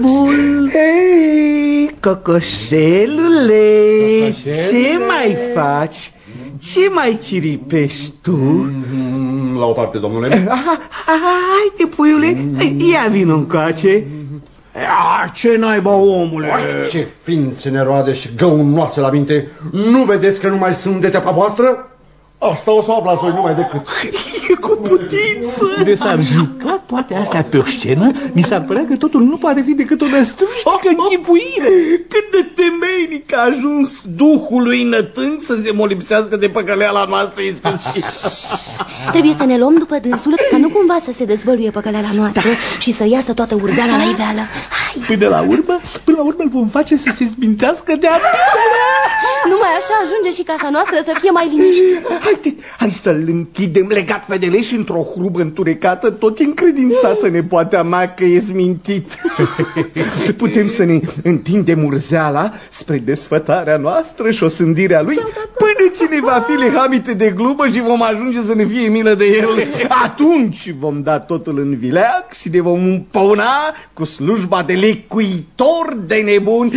[SPEAKER 16] Hei, cocoșelule, ce mai faci? Ce mai ciripești tu?
[SPEAKER 10] La o parte, domnule.
[SPEAKER 16] Haide, puiule, ia vino încoace.
[SPEAKER 2] Ce naiba, omule?
[SPEAKER 10] Ce ființe neroade și găunoase la minte. Nu vedeți că nu mai sunt de teapa voastră? Asta o să o aflați voi numai decât.
[SPEAKER 16] E cu putință. De s-ar juca toate astea pe o scenă, mi s-ar părea că totul nu poate fi decât o năstrușnică închipuire.
[SPEAKER 2] Cât de temeinic a ajuns duhului nătâng să se molipsească de păcăleala noastră în sfârșit.
[SPEAKER 3] Trebuie să ne luăm după dânsul ca nu cumva să se dezvăluie păcăleala noastră și să iasă toată urzeala la iveală.
[SPEAKER 16] Până la urmă îl vom face să se zbintească de-a.
[SPEAKER 3] Numai așa așa ajunge și casa noastră să fie mai liniștită.
[SPEAKER 16] Hai să-l închidem legat fedeleș într-o hrubă întunecată, tot încredințată nepoata mea că e mintit. Putem să ne întindem urzeala spre desfătarea noastră și osândirea lui până cine va fi lehamite de glumă și vom ajunge să ne fie milă de el. Atunci vom da totul în vileag și ne vom împăuna cu slujba de lecuitor de nebuni.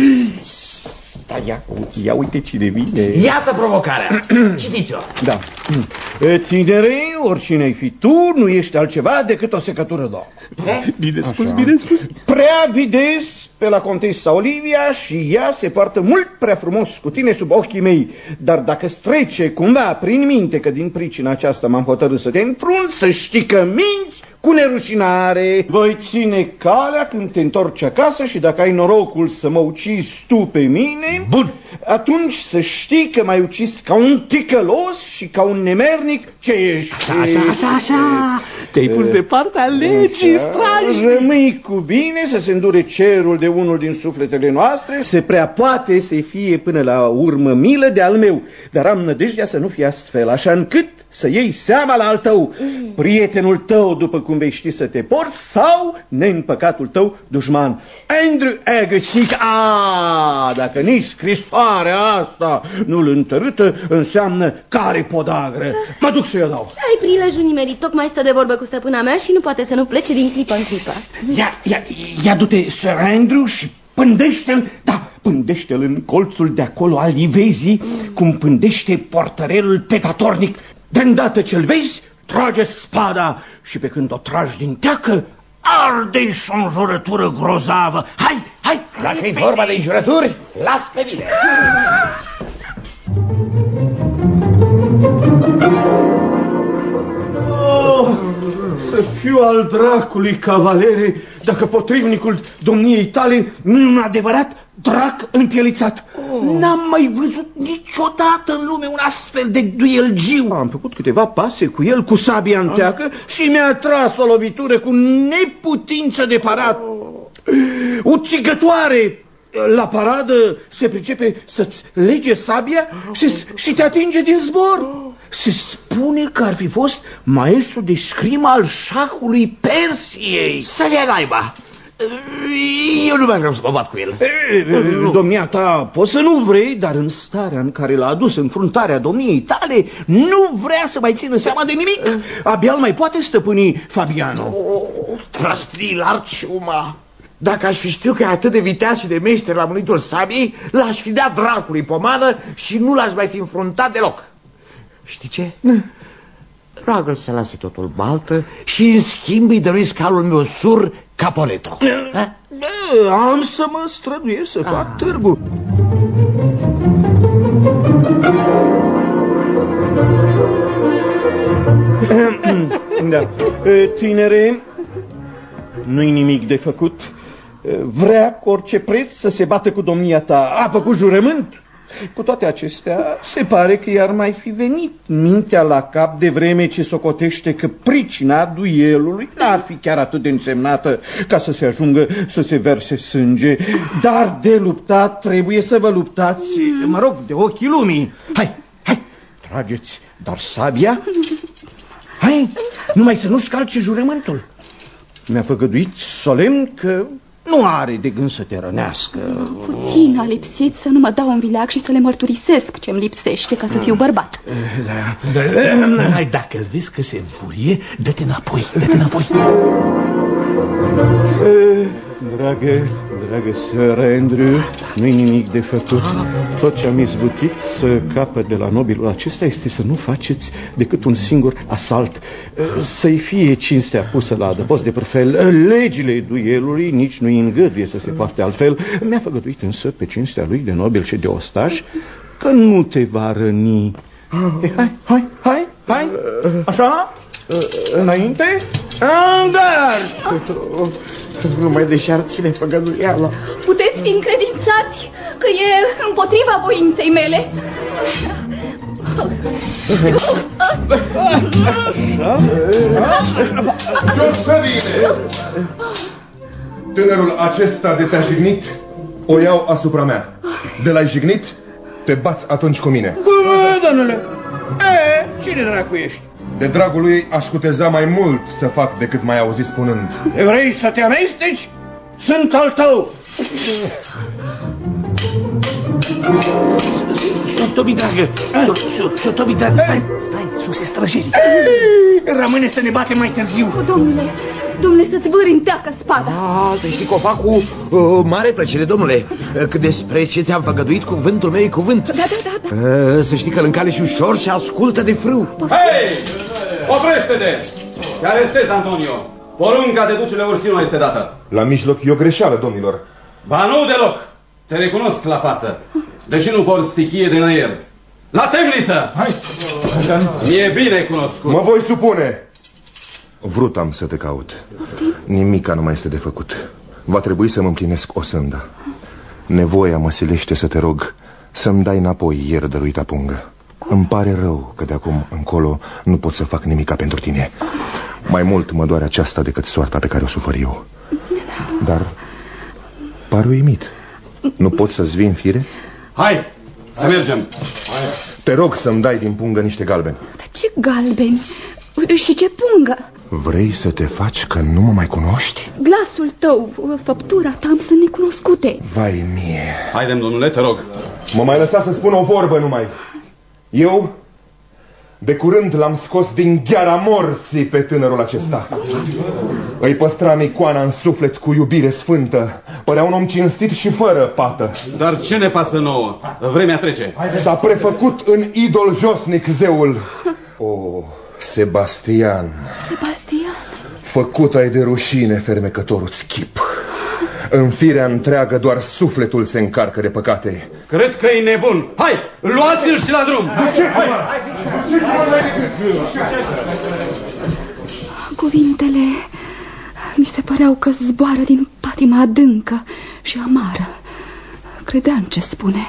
[SPEAKER 16] Ia uite cine vine.
[SPEAKER 4] Iată provocarea. Citiți-o.
[SPEAKER 2] Da. Tinere, oricine ai fi tu, nu ești altceva decât o secătură două.
[SPEAKER 16] Bine spus, bine spus.
[SPEAKER 2] Prea videzi pe la contesa Olivia și ea se poartă mult prea frumos cu tine sub ochii mei. Dar dacă strece cumva prin minte că din pricina aceasta m-am hotărât să te înfrunt, să știi că minți cu nerușinare. Voi ține calea când te întorci acasă și dacă ai norocul să mă ucizi tu pe mine, bun, atunci să știi că m-ai ucis ca un ticălos și ca un nemernic ce ești.
[SPEAKER 16] Așa. Te-ai pus de partea legii, stragi.
[SPEAKER 2] Rămâi cu bine, să se îndure cerul de unul din sufletele noastre, se prea poate să fie până la urmă milă de al meu, dar am nădejdea să nu fie astfel, așa încât să iei seama la al tău, prietenul tău după cum vei ști să te porți sau neîmpăcatul tău dușman. Andrew Agassi. Dacă nici scrisoarea asta nu-l întărâtă, înseamnă care podagră. Mă duc să-i o dau.
[SPEAKER 3] Ai prilejul nimerit, tocmai stă de vorbă cu stăpâna mea și nu poate să nu plece din clipă în clipă.
[SPEAKER 2] Ia du-te, Sir Andrew, și pândește-l, pândește-l în colțul de acolo al ivezii, cum pândește portărelul petatornic. De îndată ce-l vezi, trage spada și pe când o tragi din teacă, arde-și o înjurătură grozavă. Hai!
[SPEAKER 4] Dacă e vorba de înjurături, las pe mine!
[SPEAKER 2] Să fiu al dracului, cavalere, dacă potrivnicul domniei tale nu e un adevărat drac împielițat. N-am mai văzut niciodată în lume un astfel de duelgiu. Am făcut câteva pase cu el, cu sabia în teacă, și mi-a tras o lovitură cu neputință de parat. Ucigătoare! La paradă se pricepe să-ți lege sabia și te atinge din zbor. Se spune că ar fi fost maestru de scrimă al șahului Persiei.
[SPEAKER 4] Să le naiba! Eu nu mai vreau să mă bat cu el.
[SPEAKER 2] Domnia ta, poți să nu vrei, dar în starea în care l-a adus în fruntatea domniei tale, nu vrea să mai țină seama de nimic. Abia mai poate stăpâni Fabiano.
[SPEAKER 4] Trăstil arciuma! Dacă aș fi știut că e atât de viteaz și de meșter la munitul sabiei, l-aș fi dat dracului pomană și nu l-aș mai fi înfruntat deloc. Știi ce? Roagă-l să lase totul baltă și în schimb îi dăruiesc calul meu sur Capoleto.
[SPEAKER 2] Am să mă străduiesc să fac târgu. Tinere, nu-i nimic de făcut. Vrea cu orice preț să se bată cu domnia ta. A făcut jurământ. Cu toate acestea, se pare că i-ar mai fi venit mintea la cap de vreme ce socotește că pricina duelului n-ar fi chiar atât de însemnată ca să se ajungă să se verse sânge. Dar de luptat trebuie să vă luptați, mă rog, de ochii lumii. Hai, trageți, dar sabia? Hai, numai să nu-și calce jurământul. Mi-a făgăduit solemn că nu are de gând să te rănească.
[SPEAKER 11] Puțin a lipsit să nu mă dau un vileag și să le mărturisesc ce-mi lipsește ca să fiu bărbat.
[SPEAKER 16] Hai, dacă îl vezi că se înfurie, dă-te înapoi, dă-te
[SPEAKER 2] Dragă Sir Andrew, nu-i nimic de făcut. Tot ce am izbutit să capăt de la nobilul acesta este să nu faceți decât un singur asalt. Să-i fie cinstea pusă la adăpost de perfel. Legile duelului nici nu-i îngăduie să se poarte altfel. Mi-a făgăduit însă pe cinstea lui de nobil și de ostaș că nu te va răni. Hai, așa, înainte, andar!
[SPEAKER 15] Numai deși ar ține făgăduiala.
[SPEAKER 11] Puteți fi încredințați că e împotriva voinței mele.
[SPEAKER 13] Jos pe mine! Tânărul acesta de te-a jignit, o iau asupra mea. De l-ai jignit, te bați atunci cu mine.
[SPEAKER 2] Bă, domnule, cine dracu ești?
[SPEAKER 13] De dragul lui aș cuteza mai mult să fac decât mai auzi spunând.
[SPEAKER 2] Vrei să te amesteci? Sunt al tău.
[SPEAKER 16] Tobi, dragă, Tobi, dragă, stai, sus, e străjerii. Rămâne să ne batem mai târziu.
[SPEAKER 11] Domnule, să-ți vâri în teacă spada.
[SPEAKER 4] Să știi că o fac cu mare plăcere, domnule. Că despre ce ți-am făgăduit, cuvântul meu e cuvânt.
[SPEAKER 11] Da.
[SPEAKER 4] Să știi că îl încale și ușor și ascultă de frâu.
[SPEAKER 17] Hei! Oprește-te! Te arestezi, Antonio. Porunca de ducele Orsino este dată.
[SPEAKER 13] La mijloc e o greșeală, domnilor.
[SPEAKER 17] Ba nu deloc. Te recunosc la față. Deși nu por stichie de năier. La temniță! Hai! Mi-e bine cunoscut.
[SPEAKER 13] Mă voi supune. Vrut am să te caut. Nimica nu mai este de făcut. Va trebui să mă împlinesc o sândă. Nevoia mă silește să te rog să-mi dai înapoi ieri dăruita pungă. Îmi pare rău că de acum încolo nu pot să fac nimica pentru tine. Mai mult mă doare aceasta decât soarta pe care o sufăr eu. Dar par uimit. Nu pot să-ți vin fire?
[SPEAKER 17] Hai, să mergem.
[SPEAKER 13] Te rog să-mi dai din pungă niște galbeni.
[SPEAKER 11] Dar ce galbeni? Și ce pungă?
[SPEAKER 13] Vrei să te faci că nu mă mai cunoști?
[SPEAKER 11] Glasul tău, făptura ta îmi sunt necunoscute.
[SPEAKER 13] Vai mie.
[SPEAKER 17] Haidem, domnule, te rog.
[SPEAKER 13] Mă mai lăsa să spun o vorbă numai. Eu, de curând, l-am scos din gheara morții pe tânărul acesta. Îi păstram icoana în suflet cu iubire sfântă. Părea un om cinstit și fără pată.
[SPEAKER 17] Dar ce ne pasă nouă? Vremea trece.
[SPEAKER 13] S-a prefăcut în idol josnic zeul. Oh, Sebastian. Făcut ai de rușine, fermecătorul-ți chip. În firea întreagă doar sufletul se încarcă de păcate.
[SPEAKER 17] Cred că e nebun. Hai, luați-l și la drum.
[SPEAKER 11] Cuvintele mi se păreau că zboară din patima adâncă și amară. Credeam ce spune.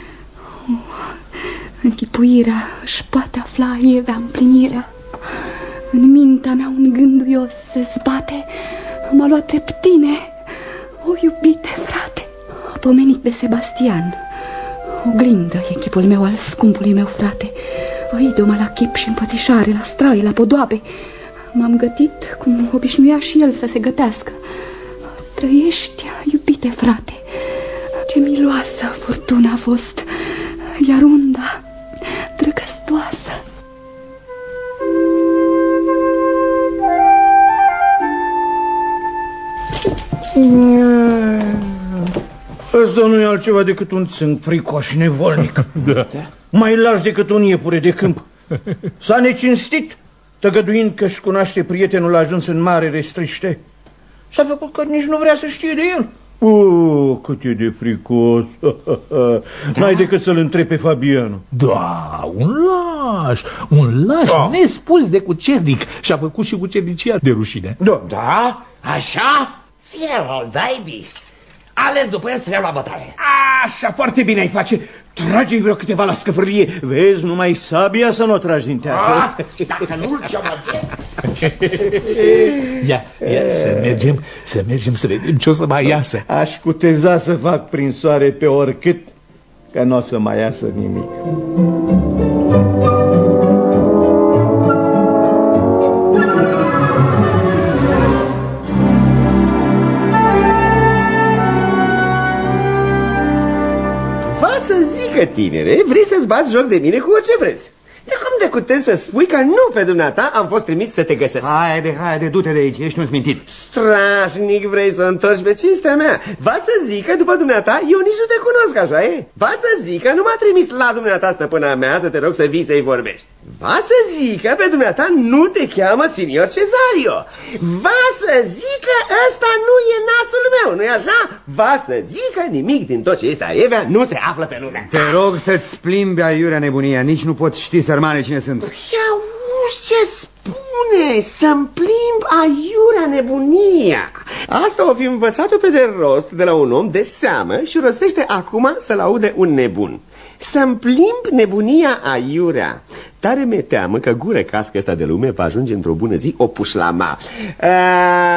[SPEAKER 11] Închipuirea își poate afla ievea împlinirea. În mintea mea un gânduios se zbate. M-a luat treptine. O, iubite frate, pomenit de Sebastian. Oglindă e chipul meu al scumpului meu frate. O idoma la chip și împățișare, la straie, la podoabe. M-am gătit cum obișnuia și el să se gătească. Trăiești, iubite frate. Ce miloasă furtuna a fost, iar unda drăgăstoasă.
[SPEAKER 2] Ăsta nu e altceva decât un țânc fricoș și nevolnic. Da. Mai lași decât un iepure de câmp. S-a necinstit, tăgăduind că-și cunoaște prietenul ajuns în mare restriște. S-a făcut că nici nu vrea să știe de el. Cât e de fricos. N-ai decât să-l întrebi pe Fabiano.
[SPEAKER 18] Da, un laș nespus de cucernic. Și-a făcut și cucernicia de rușine.
[SPEAKER 4] Da? Așa? Fie al daibii. Alerg după el să le iau la bătaie.
[SPEAKER 2] Așa, foarte bine ai face. Trage-i vreo câteva la scăfârlie. Vezi, numai sabia să nu o tragi din teacă.
[SPEAKER 4] Dacă nu-l ce-am
[SPEAKER 18] Ia, să mergem să vedem ce o să mai iasă.
[SPEAKER 2] Aș cuteza să fac prin soare pe oricât, că nu o să mai iasă nimic.
[SPEAKER 15] Tinere, vrei să-ți bați joc de mine cu orice vreți. De cum de cutezi să spui că nu pe dumneata am fost trimis să te găsesc?
[SPEAKER 14] Haide, du-te de aici, ești un smintit.
[SPEAKER 15] Strașnic vrei să întorci pe cinstea mea. Va să zic că după dumneata eu nici nu te cunosc, așa e? Va să zic că nu m-a trimis la dumneata stăpâna mea să te rog să vii să-i vorbești. Va să zic că pe dumneata nu te cheamă Signor Cesario. Va să zic că ăsta nu e nasul meu, nu-i așa? Va să zic că nimic din tot ce este aievea nu se află pe lume.
[SPEAKER 14] Te rog să-ți plimbi aiurea nebunia, nici nu pot ști sărmane cine sunt.
[SPEAKER 15] Ia uzi ce spune, să-mi plimb aiurea nebunia. Asta o fi învățat-o pe de rost de la un om de seamă și rostește acum să-l aude un nebun. Să-mi plimb nebunia aiurea. Tare mi-e teamă că gură cască ăsta de lume va ajunge într-o bună zi o pușlama.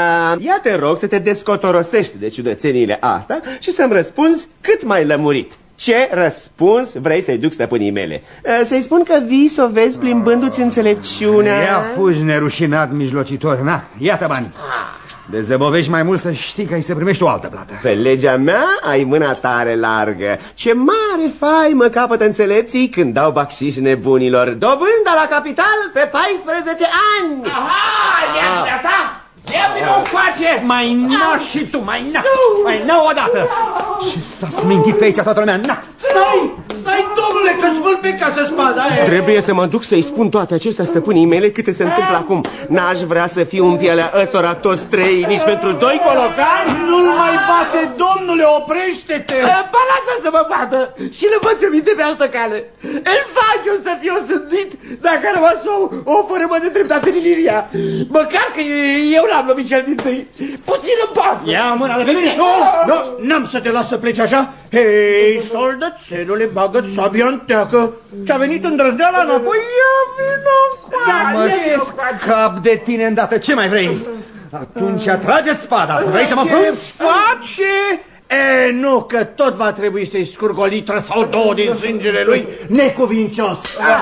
[SPEAKER 15] Ia te rog să te descotorosești de ciudățeniile astea și să-mi răspunzi cât mai lămurit. Ce răspuns vrei să-i duc stăpânii mele? Să-i spun că vii să o vezi plimbându-ți înțelepciunea?
[SPEAKER 14] Ia fugi, nerușinat mijlocitor. Na, iată bani. De zăbovești mai mult să știi că ai să primești o altă plată.
[SPEAKER 15] Pe legea mea ai mâna tare largă. Ce mare faimă capătă înțelepții când dau bacșiș nebunilor. Dobânda la capital pe 14 ani.
[SPEAKER 16] Aha, e ta! Ia vină o coace!
[SPEAKER 14] Mai na și tu, mai na odată! Ce s-a smintit pe aici toată lumea, na!
[SPEAKER 16] Stai, domnule, că spăl pe casă spada aia!
[SPEAKER 15] Trebuie să mă duc să-i spun toate acestea stăpânii mele câte se întâmplă acum. N-aș vrea să fiu în pielea ăstora toți trei, nici pentru doi colocani.
[SPEAKER 16] Nu-l mai bate, domnule, oprește-te! Ba, lasă să mă bată și învățăminte pe altă cale. Îl fac eu să fiu osândit dacă a rămas o fărâmă de dreptate în Iliria. Măcar că eu l-am lovit cel dintâi. Puțin în pas.
[SPEAKER 14] Ia mâna de pe mine!
[SPEAKER 2] Nu, n-am să te las să pleci așa. Hei, soldățelule, bagă-ți sabia în teacă. Ți-a venit îndrăzneala înapoi? Ia vină
[SPEAKER 14] mă scap de tine îndată, ce mai vrei? Atunci atrageți spada. Vrei să mă frunți?
[SPEAKER 2] Ce face? Nu, că tot va trebui să-i scurg o litră sau două din sângele lui necuvincios.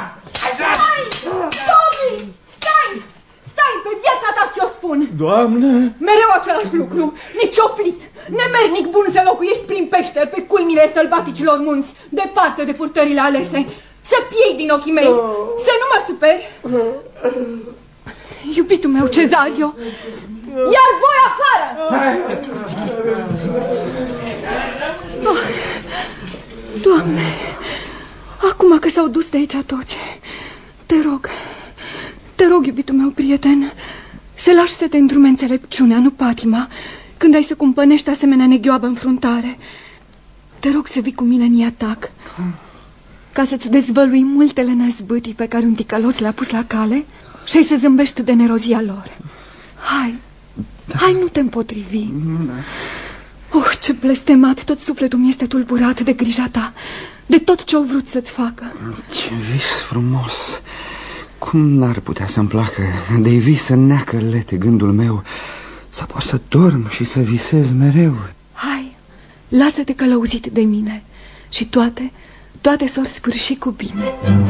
[SPEAKER 12] Tommy, stai, pe viața ta ți-o spun.
[SPEAKER 2] Doamne!
[SPEAKER 12] Mereu același lucru, nici oprit. Nemernic bun să locuiești prin peșteri pe culmile sălbaticilor munți, departe de purtările alese. Să piei din ochii mei, să nu mă superi. Iubitul meu, Cezario, iar voi afară! Doamne, acum că s-au dus de aici toți, te rog, iubitul meu prieten, să lași să te îndrume înțelepciunea, nu patima, când ai să cumpănești asemenea neghioabă înfruntare. Te rog să vii cu mine în atac, ca să-ți dezvălui multele năzbâtii pe care un ticălos le-a pus la cale și ai să zâmbești de nerozia lor. Hai, nu te împotrivi. Ce blestemat, tot sufletul mi este tulburat de grija ta, de tot ce au vrut să-ți facă.
[SPEAKER 14] Ce vis frumos! Cum n-ar putea să-mi placă de vis să neacălete gândul meu, să pot să dorm și să visez mereu.
[SPEAKER 12] Hai, lasă-te călăuzit de mine și toate s-or sfârși cu bine.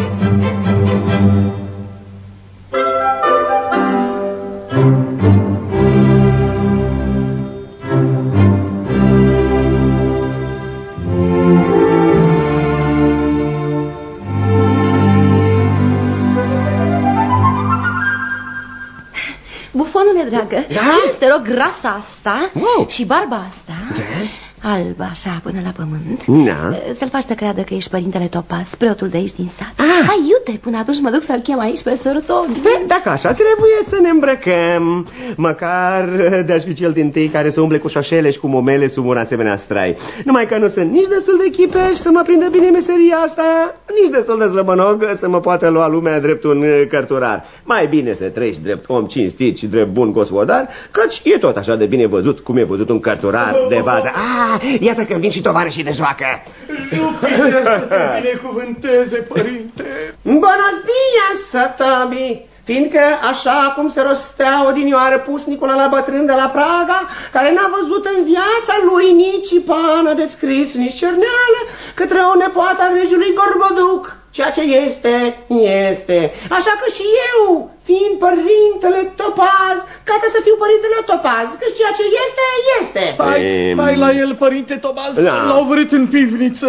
[SPEAKER 3] Bufonule dragă, te rog, grasa asta și barba asta, albă așa până la pământ, să-l faci să creadă că ești părintele Topaz, preotul de aici din sat. Hai, iute, până atunci mă duc să-l chem aici pe sorul Tony.
[SPEAKER 15] Dacă așa, trebuie să ne îmbrăcăm. Măcar de-aș fi cel dintâi care să umble cu șoșele și cu momele sub un asemenea strai. Numai că nu sunt nici destul de chipeș să mă prindă bine meseria asta, nici destul de slăbănog să mă poată lua lumea drept un cărturar. Mai bine să treci drept om cinstit și drept bun gospodar, căci e tot așa de bine văzut cum e văzut un cărturar de bază. Iată că vin și tovarășii de joacă.
[SPEAKER 2] Jupiter să te binecuvânteze, părinte.
[SPEAKER 15] Buenos dias, Toby. Fiindcă așa cum se rostea odinioară pusnicul la bătrân de la Praga, care n-a văzut în viața lui nici pană de scris, nici cerneală, către o nepoată a regiului Gorgoduc. Ceea ce este. Așa că și eu, fiind părintele Topaz, gata să fiu părintele Topaz, că ceea ce este.
[SPEAKER 2] Hai la el, părinte Topaz, l-au vrut în pivniță.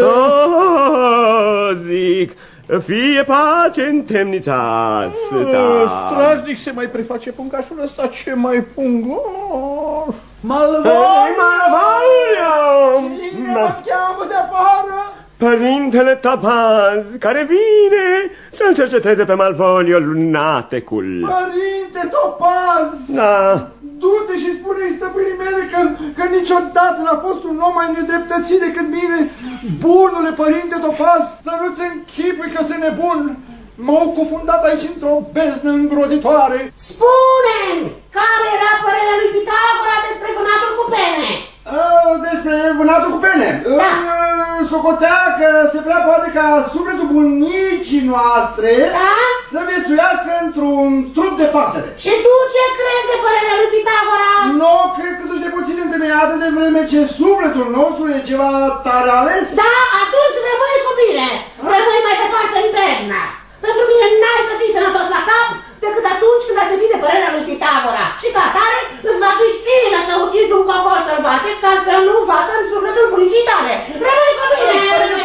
[SPEAKER 15] Zic, fie pace în temnița asta.
[SPEAKER 2] Strașnic se mai preface pungașul ăsta, ce mai pungor. Malvolio!
[SPEAKER 16] Cine mă cheamă de afară?
[SPEAKER 15] Părintele Topaz, care vine să-l cerceteze pe Malvolio, lunatecul.
[SPEAKER 16] Părinte Topaz!
[SPEAKER 15] Da.
[SPEAKER 16] Du-te și spune-i stăpânii mele că niciodată n-a fost un om mai nedreptățit decât mine. Bunule părinte Topaz, să nu-ți închipui că sunt nebun. M-au cufundat aici într-o beznă îngrozitoare.
[SPEAKER 19] Spune-mi, care era părerea lui Pitagora despre vânatul cu pene?
[SPEAKER 16] Despre vânatul cu pene?
[SPEAKER 19] Da.
[SPEAKER 16] Socotea că se prea poate ca sufletul bunicii noastre să viețuiască într-un trup de pasăre.
[SPEAKER 19] Și tu ce crezi de părerea lui Pitagora?
[SPEAKER 16] Nu, cred că tu te puțin întemeiată de vreme ce sufletul nostru e ceva tare ales.
[SPEAKER 19] Da, atunci bine, rămâi mai departe în Bejna. Pentru mine n-ai să fii sănătos la cap decât atunci când ai să fii de părerea lui Pitagora. Și ca atare îți va fi silă să ucizi un copor sălbatic ca să nu vadă în sufletul furicii tale. Rămâi cu mine!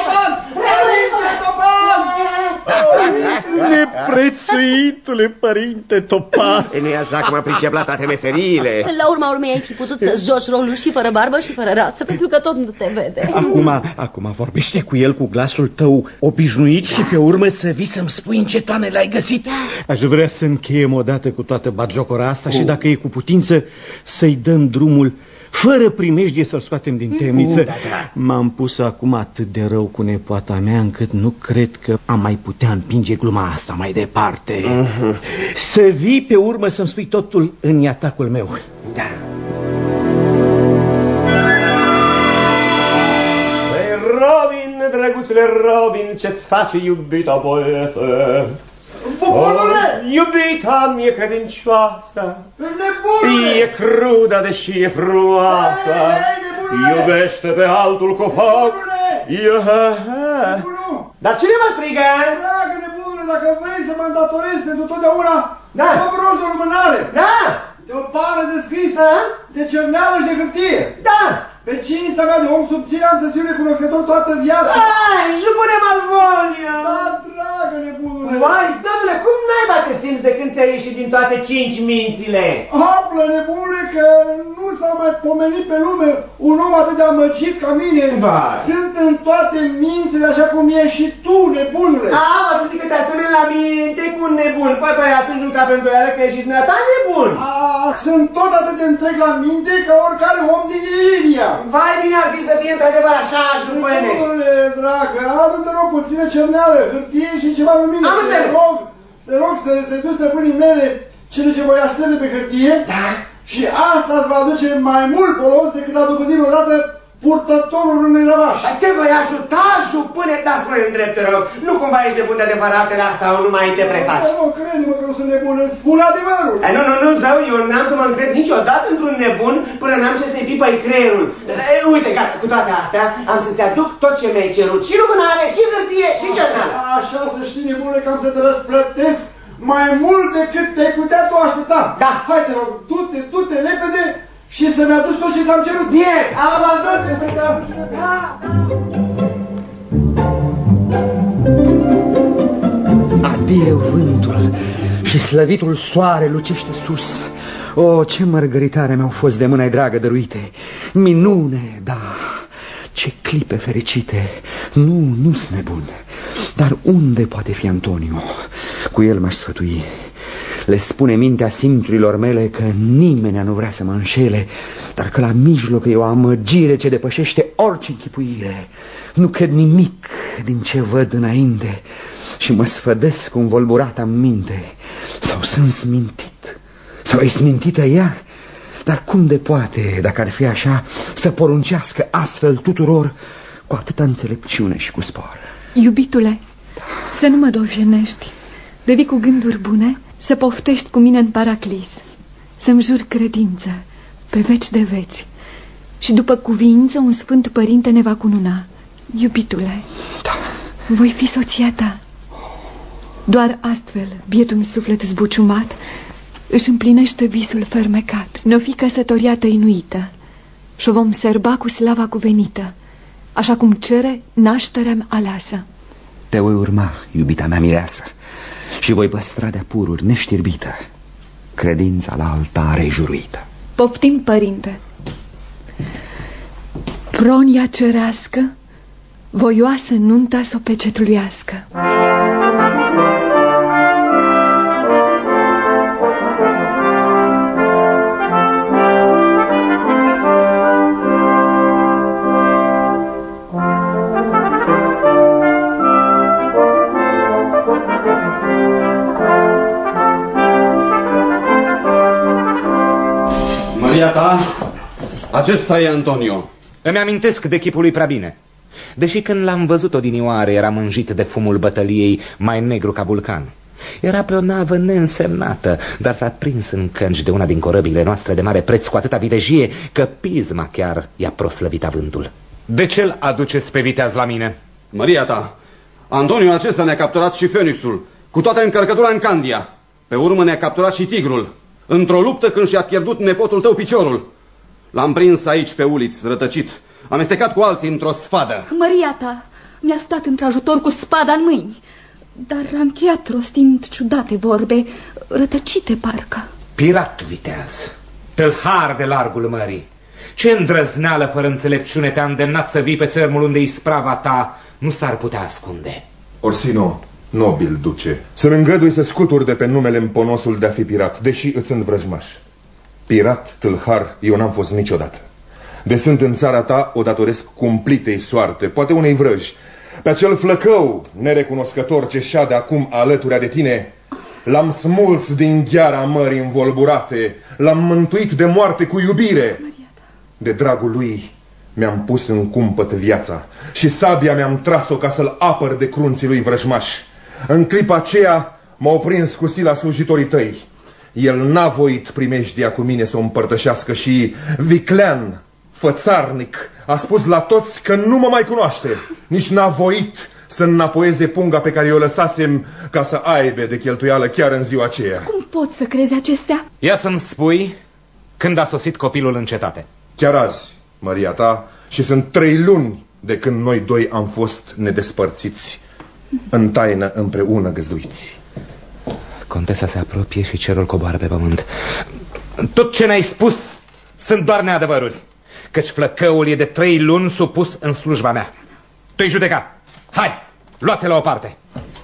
[SPEAKER 2] Neprețuitule părinte Topaz!
[SPEAKER 15] Nu-i așa cum a pricep la toate meseriile?
[SPEAKER 3] La urma urmei ai fi putut să-ți joci rolul și fără barbă și fără rasă, pentru că tot nu te vede.
[SPEAKER 16] Acum vorbește cu el cu glasul tău obișnuit și pe urmă să vii să-mi spui în ce toane l-ai găsit. Aș vrea să încheiem odată cu toată batjocora asta și dacă e cu putință să-i dăm drumul fără primejdie să-l scoatem din temniță. M-am pus acum atât de rău cu nepoata mea încât nu cred că am mai putea împinge gluma asta mai departe. Să vii pe urmă să-mi spui totul în atacul meu. Da.
[SPEAKER 9] Robin, drăguțule Robin, ce-ți face iubita poetă? Iubita mie credincioasă, e crudă deși e frumoasă, iubește pe altul cu foc. Dar cine mă strigă?
[SPEAKER 10] Dragă nebunule, dacă vrei să mă îndatorezi pentru totdeauna, am rost de lumânare.
[SPEAKER 15] Da!
[SPEAKER 10] De o pară de scris, de cerneală și de hârtie.
[SPEAKER 15] Da!
[SPEAKER 10] Pe cinstea mea de om subțire am să-ți fiu recunoscător toată viața.
[SPEAKER 15] Ai, jupune Malvolia!
[SPEAKER 10] Da, dragă nebunule!
[SPEAKER 15] Vai, domnule, cum naiba te simți de când ți-ai ieșit din toate 5 mințile?
[SPEAKER 10] Află, nebunule, că nu s-a mai pomenit pe lume un om atât de amăgit ca mine.
[SPEAKER 15] Vai.
[SPEAKER 10] Sunt în toate mințile așa cum ești și tu, nebunule.
[SPEAKER 15] Mă să zic că te asemeni la minte cu un nebun. Păi, atunci nu ca pentru ele că ești și dumneata nebun.
[SPEAKER 10] Sunt tot atât de întreg la minte ca oricare om din Iliria.
[SPEAKER 15] Vai, bine ar fi să fie într-adevăr așa, jupâne.
[SPEAKER 10] Nebunule, dragă, adu-mi te rog puțină cerneală, hârtie și ceva lumină.
[SPEAKER 15] Am înțeles.
[SPEAKER 10] Te rog să duci stăpânii mele cele ce voi aștepte pe hârtie. Da. Și asta îți va aduce mai mult folos decât a dobândit odată purtătorul unui rămaș.
[SPEAKER 15] Te voi ajuta, jupâne, dar spune-mi drept, te rog. Nu cumva ești nebun de adevăratele sau nu mai te prefaci?
[SPEAKER 10] Nu, crede-mă că nu sunt nebun, îți spun adevărul.
[SPEAKER 15] Nu, zău, eu n-am să mă încred niciodată într-un nebun până n-am ce să-i pipăi creierul. Uite, gata, cu toate astea am să-ți aduc tot ce mi-ai cerut. Și lumânare, și hârtie, și cerneală.
[SPEAKER 10] Așa să știi, nebunule, că am să te răsplătesc mai mult decât te-ai putea tu aștepta.
[SPEAKER 15] Da.
[SPEAKER 10] Hai, te rog, du-te repede și să-mi aduci tot ce ți-am cerut.
[SPEAKER 15] Bine, am abandonat să te dau.
[SPEAKER 14] Adio vântul și slăvitul soare lucește sus. O, ce mărgăritare mi-au fost de mâna-i dragă dăruite. Minune, da, ce clipe fericite. Nu sunt nebun. Dar unde poate fi Antonio? Cu el m-aș sfătui. Le spune mintea simțurilor mele că nimeni nu vrea să mă înșele, dar că la mijloc e o amăgire ce depășește orice închipuire. Nu cred nimic din ce văd înainte și mă sfădesc învolburată în minte. Sau sunt smintit, sau e smintită ea? Dar cum de poate, dacă ar fi așa, să poruncească astfel tuturor cu atâta înțelepciune și cu spor?
[SPEAKER 12] Iubitule, să nu mă dojenești. Devii cu gânduri bune să poftești cu mine în Paraclis, să-mi jur credință pe veci de veci. Și după cuviință un sfânt părinte ne va cununa. Iubitule,
[SPEAKER 14] da.
[SPEAKER 12] Voi fi soția ta. Doar astfel bietul suflet zbuciumat își împlinește visul fermecat. Ne-o fi căsătoria tăinuită și-o vom serba cu slava cuvenită, așa cum cere nașterea aleasă.
[SPEAKER 14] Te voi urma, iubita mea mireasă, și voi păstra de-a pururi neștirbită credința la altare juruită.
[SPEAKER 12] Poftim, părinte. Pronia cerească, voioasă nunta s-o pecetluiască.
[SPEAKER 17] Ta, acesta e Antonio.
[SPEAKER 8] Îmi amintesc de chipul lui prea bine. Deși când l-am văzut odinioare era mânjit de fumul bătăliei, mai negru ca vulcan. Era pe o navă neînsemnată, dar s-a prins în cânci de una din corăbile noastre de mare preț cu atâta vitejie că pisma chiar i-a proslăvit avântul. De ce-l aduceți pe viteaz la mine?
[SPEAKER 17] Maria ta, Antonio acesta ne-a capturat și Fenixul, cu toată încărcătura în Candia. Pe urmă ne-a capturat și Tigrul, într-o luptă când și-a pierdut nepotul tău piciorul. L-am prins aici pe uliți, rătăcit, amestecat cu alții într-o sfadă.
[SPEAKER 11] Măria ta mi-a stat într-ajutor cu spada în mâini, dar a încheiat rostind ciudate vorbe, rătăcite parcă.
[SPEAKER 7] Pirat viteaz, tâlhar de largul mării, ce îndrăzneală fără înțelepciune te-a îndemnat să vii pe țărmul unde isprava ta nu s-ar putea ascunde?
[SPEAKER 13] Orsino, nobil duce, să-mi îngădui să scuturi de pe numele în ponosul de a fi pirat, deși îți sunt vrăjmaș. Pirat, tâlhar, eu n-am fost niciodată. De sunt în țara ta o datoresc cumplitei soarte, poate unei vrăji. Pe acel flăcău nerecunoscător ce șade acum alăturea de tine, l-am smuls din gheara mării învolburate, l-am mântuit de moarte cu iubire. De dragul lui mi-am pus în cumpăt viața și sabia mi-am tras-o ca să-l apăr de crunții lui vrăjmaș. În clipa aceea m-au prins cu sila slujitorii tăi. El n-a voit primejdia cu mine să o împărtășească și viclean, fățarnic, a spus la toți că nu mă mai cunoaște. Nici n-a voit să înapoieze punga pe care o lăsasem ca să aibă de cheltuială chiar în ziua aceea.
[SPEAKER 11] Cum pot să crezi acestea?
[SPEAKER 7] Ia să-mi spui când a sosit copilul în cetate.
[SPEAKER 13] Chiar azi, măria ta, și sunt 3 luni de când noi doi am fost nedespărțiți, în taină împreună găzduiți.
[SPEAKER 7] Contesa se apropie și cerul coboară pe pământ. Tot ce ne-ai spus sunt doar neadevăruri, căci flăcăul e de 3 luni supus în slujba mea. Tu-i judeca. Hai, luați-l la o parte.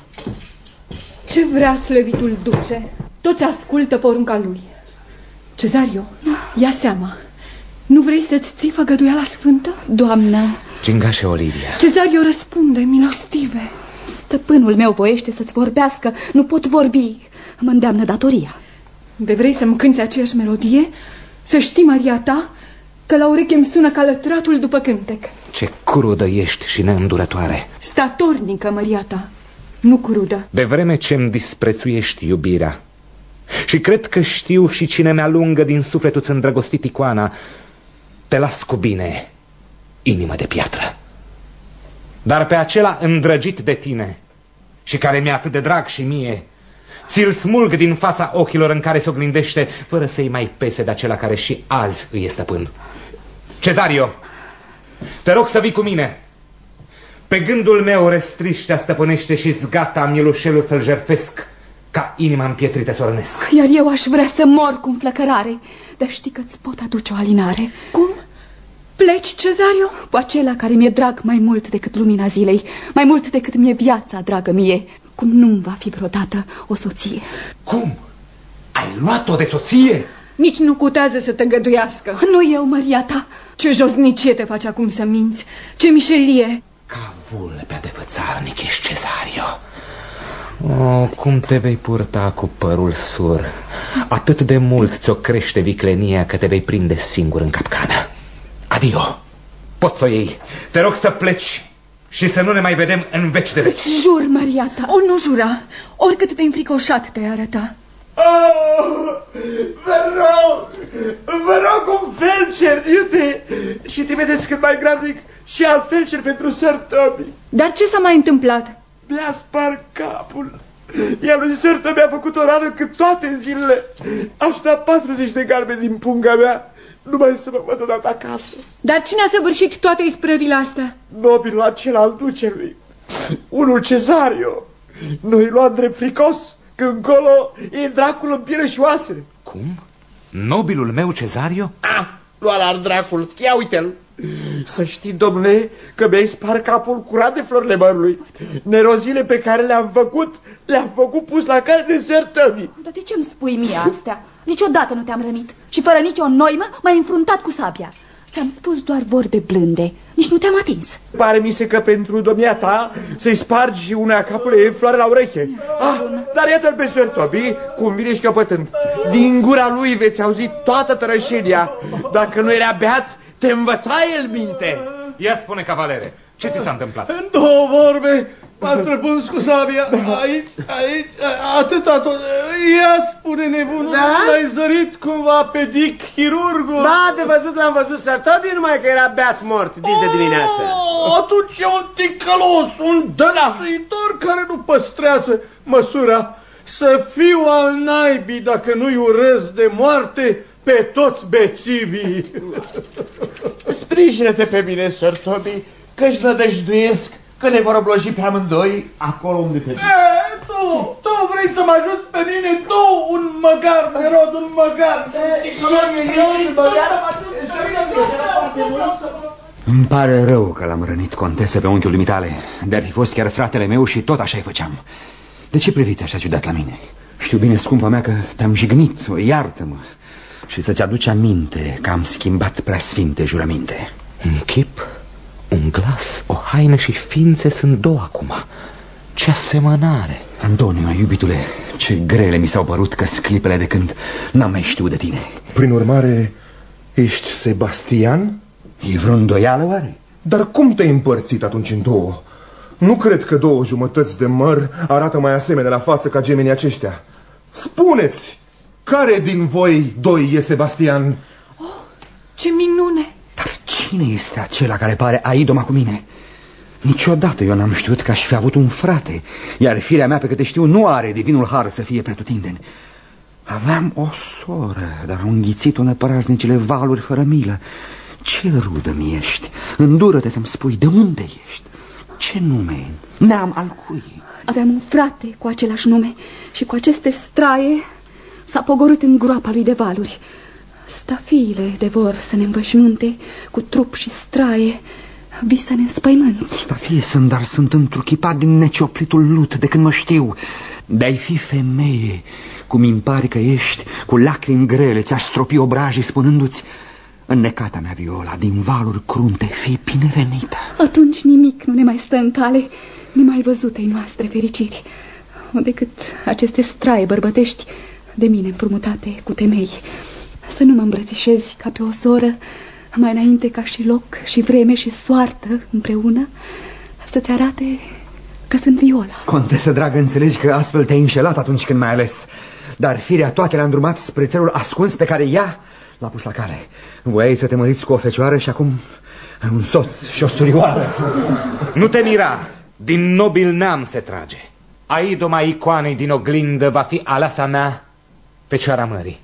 [SPEAKER 12] Ce vrea slăvitul duce? Toți ascultă porunca lui. Cezario, ia seama. Nu vrei să-ți ții făgăduiala sfântă?
[SPEAKER 11] Doamnă...
[SPEAKER 7] Gingașe Olivia.
[SPEAKER 12] Cezario răspunde, milostive.
[SPEAKER 11] Stăpânul meu voiește să-ți vorbească. Nu pot vorbi. Mă îndeamnă datoria.
[SPEAKER 12] De vrei să-mi cânti aceeași melodie? Să știi, Maria ta, că la ureche îmi sună ca lătratul după cântec.
[SPEAKER 7] Ce crudă ești și neîndurătoare.
[SPEAKER 12] Statornică, Maria ta, nu crudă.
[SPEAKER 7] De vreme ce-mi disprețuiești iubirea și cred că știu și cine mi-alungă din sufletul-ți îndrăgostit icoana, te las cu bine, inimă de piatră. Dar pe acela îndrăgit de tine și care mi-e atât de drag și mie, ți-l smulg din fața ochilor în care se oglindește, fără să-i mai pese de acela care și azi îi e stăpân. Cezario, te rog să vii cu mine. Pe gândul meu restriștea stăpânește și-ți gata mielușelul să-l jerfesc, ca inima împietrită să o rănesc.
[SPEAKER 11] Iar eu aș vrea să mor cu înflăcărare, dar știi că-ți pot aduce o alinare.
[SPEAKER 12] Cum? Pleci, Cezario?
[SPEAKER 11] Cu acela care mi-e drag mai mult decât lumina zilei, mai mult decât mi-e viața, dragă mie, cum nu-mi va fi vreodată o soție.
[SPEAKER 7] Cum? Ai luat-o de soție?
[SPEAKER 12] Nici nu cutează să te găduiască.
[SPEAKER 11] Nu eu, Maria ta.
[SPEAKER 12] Ce josnicie te face acum să minți, ce mișelie.
[SPEAKER 7] Ca vulpea de fățarnic ești, Cezario. Oh, cum te vei purta cu părul sur? Atât de mult ți-o crește viclenia că te vei prinde singur în capcană. Adio, poți să o iei. Te rog să pleci și să nu ne mai vedem în veci de veci.
[SPEAKER 11] Îți jur, Maria ta.
[SPEAKER 12] O, nu jura, oricât de înfricoșat te-ai arăta.
[SPEAKER 16] Oh, vă rog un felcer, iute, și te vedeți cât mai grabnic și al felcer pentru Sir Toby.
[SPEAKER 12] Dar ce s-a mai întâmplat?
[SPEAKER 16] Mi-a spart capul, iar lui Sir Toby a făcut o rană cât toate zilele. Aș da 40 de garbe din punga mea, numai să mă văd odată acasă.
[SPEAKER 12] Dar cine a săvârșit toate isprăvile astea?
[SPEAKER 16] Nobilul acela al ducelui, unul Cezario. Noi luam drept fricos, că încolo e dracul în piele și oasele.
[SPEAKER 7] Cum? Nobilul meu Cezario?
[SPEAKER 16] Lua la dracul, ia uite-l. Să știi, domnule, că mi-ai spart capul curat de florile mărului. Nerozile pe care le-am făcut pus la cale de Sir Toby.
[SPEAKER 11] Dar de ce îmi spui mie astea? Niciodată nu te-am rănit și fără nicio noimă m-ai înfruntat cu sabia. Ți-am spus doar vorbe blânde, nici nu te-am atins.
[SPEAKER 16] Pare mi se că pentru domnia ta să-i spargi una capului e floare la ureche. Dar iată-l pe Sir Toby, cum vine și căpătând. Din gura lui veți auzi toată tărășenia. Dacă nu era beat, te învăța el minte.
[SPEAKER 7] Ia spune, cavalere, ce ți s-a întâmplat?
[SPEAKER 16] În 2 vorbe,
[SPEAKER 2] M-a străpuns cu sabia, aici, atâta tot. Ia spune, nebunul, l-ai zărit cumva pe Dick, chirurgul?
[SPEAKER 15] Ba, de văzut l-am văzut sărtobii, numai că era beat mort dis de dimineață.
[SPEAKER 2] Atunci e un ticălos, un dălăsuitor care nu păstrează măsura. Să fiu al naibii dacă nu-i urăz de moarte pe toți bețivii.
[SPEAKER 16] Sprijină-te pe mine, Sir Toby, că-și nădăjduiesc că ne vor obloji pe amândoi acolo unde te duci.
[SPEAKER 2] Tu vrei să mă ajut pe mine? Tu, un măgar, Herod, un măgar.
[SPEAKER 14] Îmi pare rău că l-am rănit, contesă, pe unchiul dumitale. De-ar fi fost chiar fratele meu și tot așa-i făceam. De ce priviți așa ciudat la mine? Știu bine, scumpa mea, că te-am jignit, iartă-mă. Și să-ți aduci aminte că am schimbat preasfinte jurăminte.
[SPEAKER 8] Un chip, un glas, o haină și ființe sunt două acum. Ce asemănare!
[SPEAKER 14] Antonio, iubitule, ce grele mi s-au părut că sclipele de când n-am mai știut de tine.
[SPEAKER 13] Prin urmare, ești Sebastian?
[SPEAKER 14] E vreo îndoială, oare?
[SPEAKER 13] Dar cum te-ai împărțit atunci în două? Nu cred că două jumătăți de măr arată mai asemenea la față ca gemenii aceștia. Spuneți, care din voi doi e Sebastian?
[SPEAKER 12] Oh, ce minune!
[SPEAKER 14] Dar cine este acela care pare aidoma cu mine? Niciodată eu n-am știut că aș fi avut un frate, iar firea mea, pe câte știu, nu are divinul har să fie pretutindeni. Aveam o soră, dar au înghițit-o năpraznicile valuri fără milă. Ce rudă-mi ești? Îndură-te să-mi spui de unde ești. Ce nume? Neam al cui?
[SPEAKER 11] Aveam un frate cu același nume și cu aceste straie s-a pogorât în groapa lui de valuri. Stafiile de vor să ne învășmânte cu trup și straie, vii să ne înspăimânți.
[SPEAKER 14] Stafie sunt, dar sunt întruchipat din necioplitul lut de când mă știu. De-ai fi femeie, cum îmi pare că ești, cu lacrimi grele ți-aș stropi obrajii spunându-ți: înnecata mea Viola, din valuri crunte, fii binevenită.
[SPEAKER 11] Atunci nimic nu ne mai stă în cale nemai văzutei noastre fericiri, decât aceste straie bărbătești de mine împrumutate cu temei. Să nu mă îmbrățișezi ca pe o soră, mai înainte ca și loc și vreme și soartă împreună să-ți arate că sunt Viola.
[SPEAKER 14] Contesă dragă, înțelegi că astfel te-ai înșelat atunci când m-ai ales, dar firea toate le-a îndrumat spre țelul ascuns pe care ea l-a pus la cale. Voiai să te măriți cu o fecioară și acum ai un soț și o surioară.
[SPEAKER 7] Nu te mira, din nobil neam se trage. Aidoma icoanei din oglindă va fi aleasa mea, Fecioara Mării.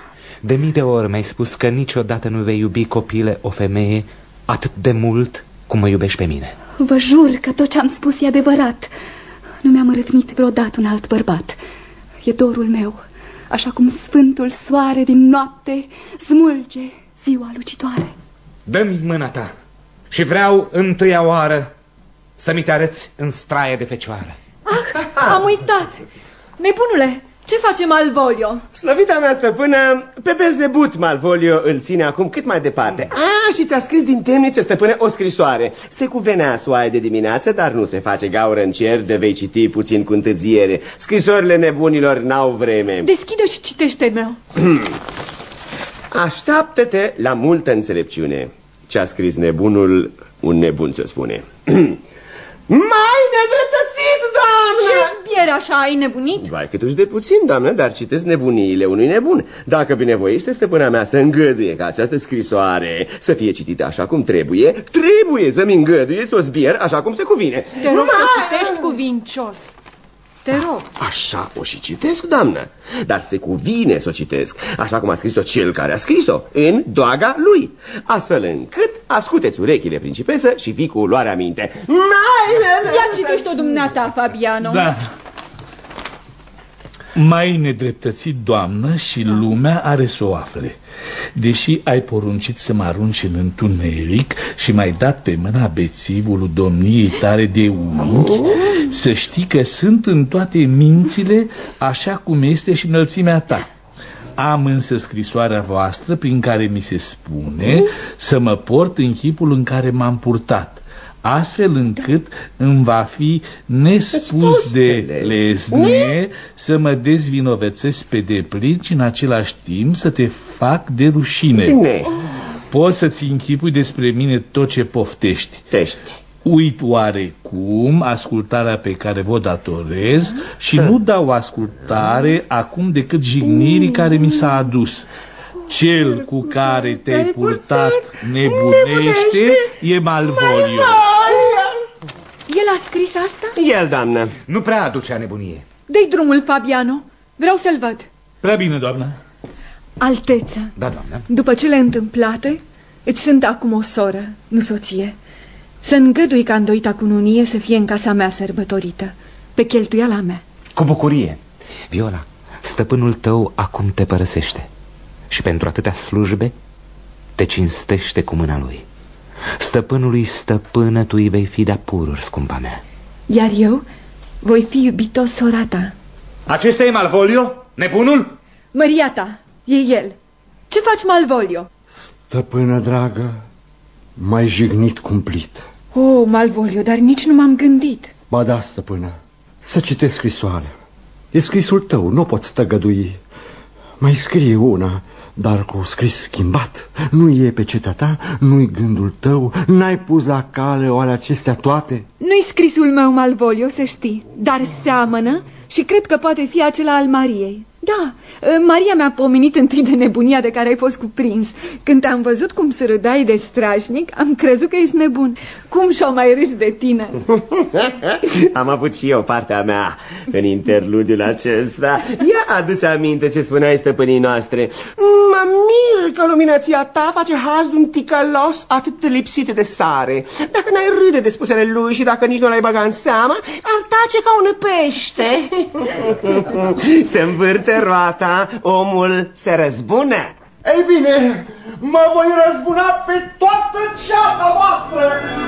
[SPEAKER 8] De mii de ori mi-ai spus că niciodată nu vei iubi, copile, o femeie atât de mult cum mă iubești pe mine.
[SPEAKER 11] Vă jur că tot ce am spus e adevărat. Nu mi-am răvnit vreodată un alt bărbat. E dorul meu, așa cum sfântul soare din noapte smulge ziua lucitoare.
[SPEAKER 7] Dă-mi mâna ta și vreau întâia oară să mi te arăți în straie de fecioară.
[SPEAKER 12] Ah, am uitat! Nebunule, ce face Malvolio?
[SPEAKER 15] Slăvita mea stăpână, pe Belzebut Malvolio îl ține acum cât mai departe. Și ți-a scris din temniță, stăpână, o scrisoare. Se cuvenea soaie de dimineață, dar nu se face gaură în cer, de vei citi puțin cu întârziere. Scrisorile nebunilor n-au vreme.
[SPEAKER 12] Deschide și citește, meu.
[SPEAKER 15] Așteaptă-te la multă înțelepciune. Ce-a scris nebunul, un nebun ți-o spune. Mai nedreptățit, doamnă!
[SPEAKER 12] Ce zbiere așa ai nebunit?
[SPEAKER 15] Vai câtuși de puțin, doamnă, dar citesc nebuniile unui nebun. Dacă binevoiește stăpâna mea să îngăduie ca această scrisoare să fie citită așa cum trebuie, trebuie să-mi îngăduie să o zbier așa cum se cuvine.
[SPEAKER 12] Te rog să citești cuvincios. Te rog.
[SPEAKER 15] Așa o și citesc, doamnă, dar se cuvine să o citesc așa cum a scris-o cel care a scris-o, în doaga lui, astfel încât asculteți urechile, principesă, și fii cu luarea minte.
[SPEAKER 12] Ia citește-o dumneata, Fabiano.
[SPEAKER 18] Da. Mai nedreptățit, doamnă, și lumea are să o afle. Deși ai poruncit să mă arunci în întuneric și m-ai dat pe mâna bețivului domniei tale de unchi, să știi că sunt în toate mințile așa cum este și înălțimea ta. Am însă scrisoarea voastră prin care mi se spune să mă port în chipul în care m-am purtat, astfel încât îmi va fi nespus de lesne să mă dezvinovățesc pe deplin și în același timp să te fac de rușine. Poți să-ți închipui despre mine tot ce poftești. uit oarecum ascultarea pe care vă datorez și nu dau ascultare acum decât jignirii care mi s-a adus. Cel cu care te-ai purtat nebunește e Malvolio.
[SPEAKER 12] El a scris asta?
[SPEAKER 9] El, doamnă.
[SPEAKER 7] Nu prea aducea nebunie.
[SPEAKER 12] Dă-i drumul, Fabiano. Vreau să-l văd.
[SPEAKER 18] Prea bine, doamnă.
[SPEAKER 12] Alteță,
[SPEAKER 7] Da, doamnă.
[SPEAKER 12] după cele întâmplate, îți sunt acum o soră, nu soție. Să îngădui ca îndoita cununie să fie în casa mea sărbătorită, pe cheltuiala mea.
[SPEAKER 7] Cu bucurie.
[SPEAKER 8] Viola, stăpânul tău acum te părăsește și pentru atâtea slujbe te cinstește cu mâna lui. Stăpânului stăpână tu îi vei fi de-a pururi, scumpa mea.
[SPEAKER 12] Iar eu voi fi iubito sora ta.
[SPEAKER 7] Acesta e Malvolio? Nebunul?
[SPEAKER 12] Măria ta, e el. Ce faci, Malvolio?
[SPEAKER 10] Stăpână dragă, m-ai jignit cumplit.
[SPEAKER 12] Oh, Malvolio, dar nici nu m-am gândit.
[SPEAKER 10] Ba da, stăpână, să citesc scrisoarea. E scrisul tău, nu poți tăgădui. Mai scrie una, dar cu scris schimbat. Nu e pe cetea ta, nu-i gândul tău. N-ai pus la cale oare acestea toate?
[SPEAKER 12] Nu-i scrisul meu, Malvolio, să știi, dar seamănă și cred că poate fi acela al Mariei. Da, Maria mi-a pomenit întâi de nebunia de care ai fost cuprins. Când te-am văzut cum surâdai de strașnic, am crezut că ești nebun. Cum și-o mai râs de tine?
[SPEAKER 15] Am avut și eu partea mea în interludiul acesta. Ia adu-ți aminte ce spuneai stăpânii noastre. Mă mir că luminația ta face haz de un ticălos atât de lipsit de sare. Dacă n-ai râde de spusele lui și dacă nici nu l-ai băga în seama, ar tace ca un pește. Se învârte roata, omul se răzbună.
[SPEAKER 2] Ei bine, mă voi răzbuna pe toată ceata voastră!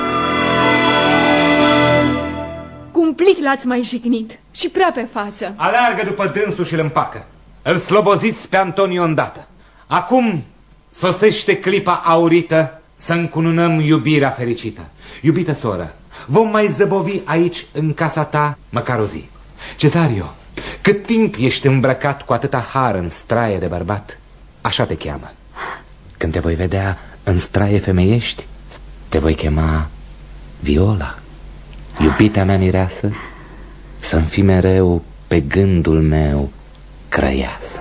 [SPEAKER 12] Cumplic l-ați mai jignit și prea pe față.
[SPEAKER 7] Aleargă după dânsul și îl împacă. Îl sloboziți pe Antonio îndată. Acum sosește clipa aurită să încununăm iubirea fericită. Iubită soră, vom mai zăbovi aici în casa ta măcar o zi. Cesario, cât timp ești îmbrăcat cu atâta har în straie de bărbat, așa te cheamă.
[SPEAKER 8] Când te voi vedea în straie femeiești, te voi chema Viola. Iubita mea mireasă, să-mi fii mereu pe gândul meu crăiasă.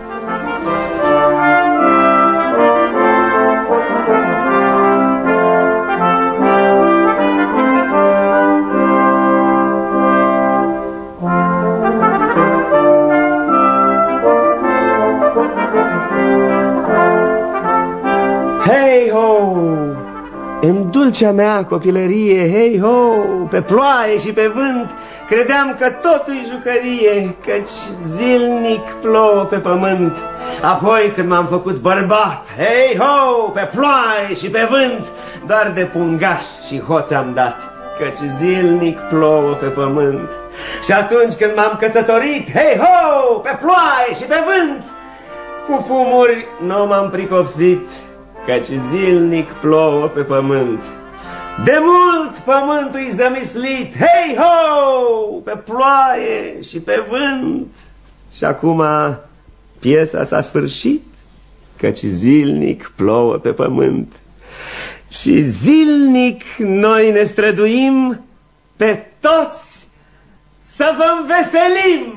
[SPEAKER 15] În dulcea mea copilărie, hei ho, pe ploaie și pe vânt, credeam că totul-i jucărie, căci zilnic plouă pe pământ. Apoi când m-am făcut bărbat, hei ho, pe ploaie și pe vânt, doar de pungaș și hoț am dat, căci zilnic plouă pe pământ. Și atunci când m-am căsătorit, hei ho, pe ploaie și pe vânt, cu fumuri nu m-am pricopsit, căci zilnic plouă pe pământ. De mult pământul-i zămislit, hei ho, pe ploaie și pe vânt. Și acum piesa s-a sfârșit, căci zilnic plouă pe pământ. Și zilnic noi ne străduim pe toți să vă înveselim.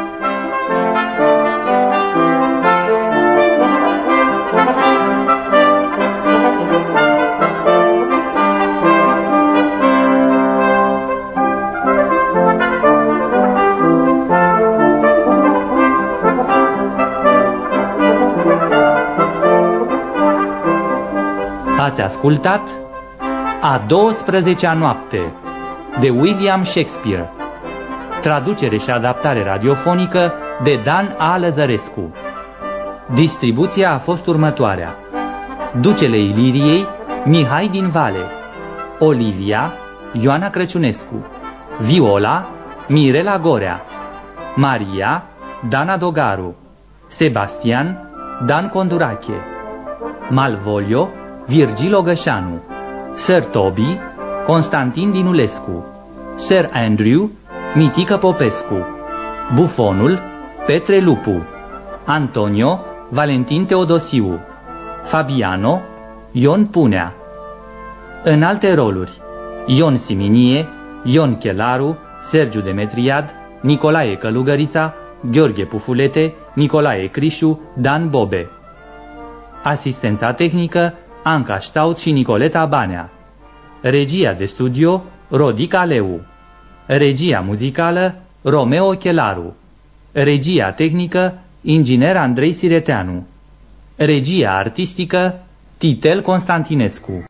[SPEAKER 1] Ați ascultat A 12-a noapte de William Shakespeare. Traducere și adaptare radiofonică de Dan A. Lăzărescu. Distribuția a fost următoarea: Ducele Iliriei, Mihai din Vale; Olivia, Ioana Crăciunescu; Viola, Mirela Gorea; Maria, Dana Dogaru; Sebastian, Dan Condurache; Malvolio, Virgil Ogășanu; Sir Toby, Constantin Dinulescu; Sir Andrew, Mitică Popescu; Bufonul, Petre Lupu; Antonio, Valentin Teodosiu; Fabiano, Ion Punea. În alte roluri: Ion Siminie, Ion Chelaru, Sergiu Demetriad, Nicolae Călugărița, Gheorghe Pufulete, Nicolae Crișu, Dan Bobe. Asistența tehnică, Anca Ștaut și Nicoleta Banea. Regia de studio, Rodica Leu. Regia muzicală, Romeo Chelaru. Regia tehnică, inginer Andrei Sireteanu. Regia artistică, Titel Constantinescu.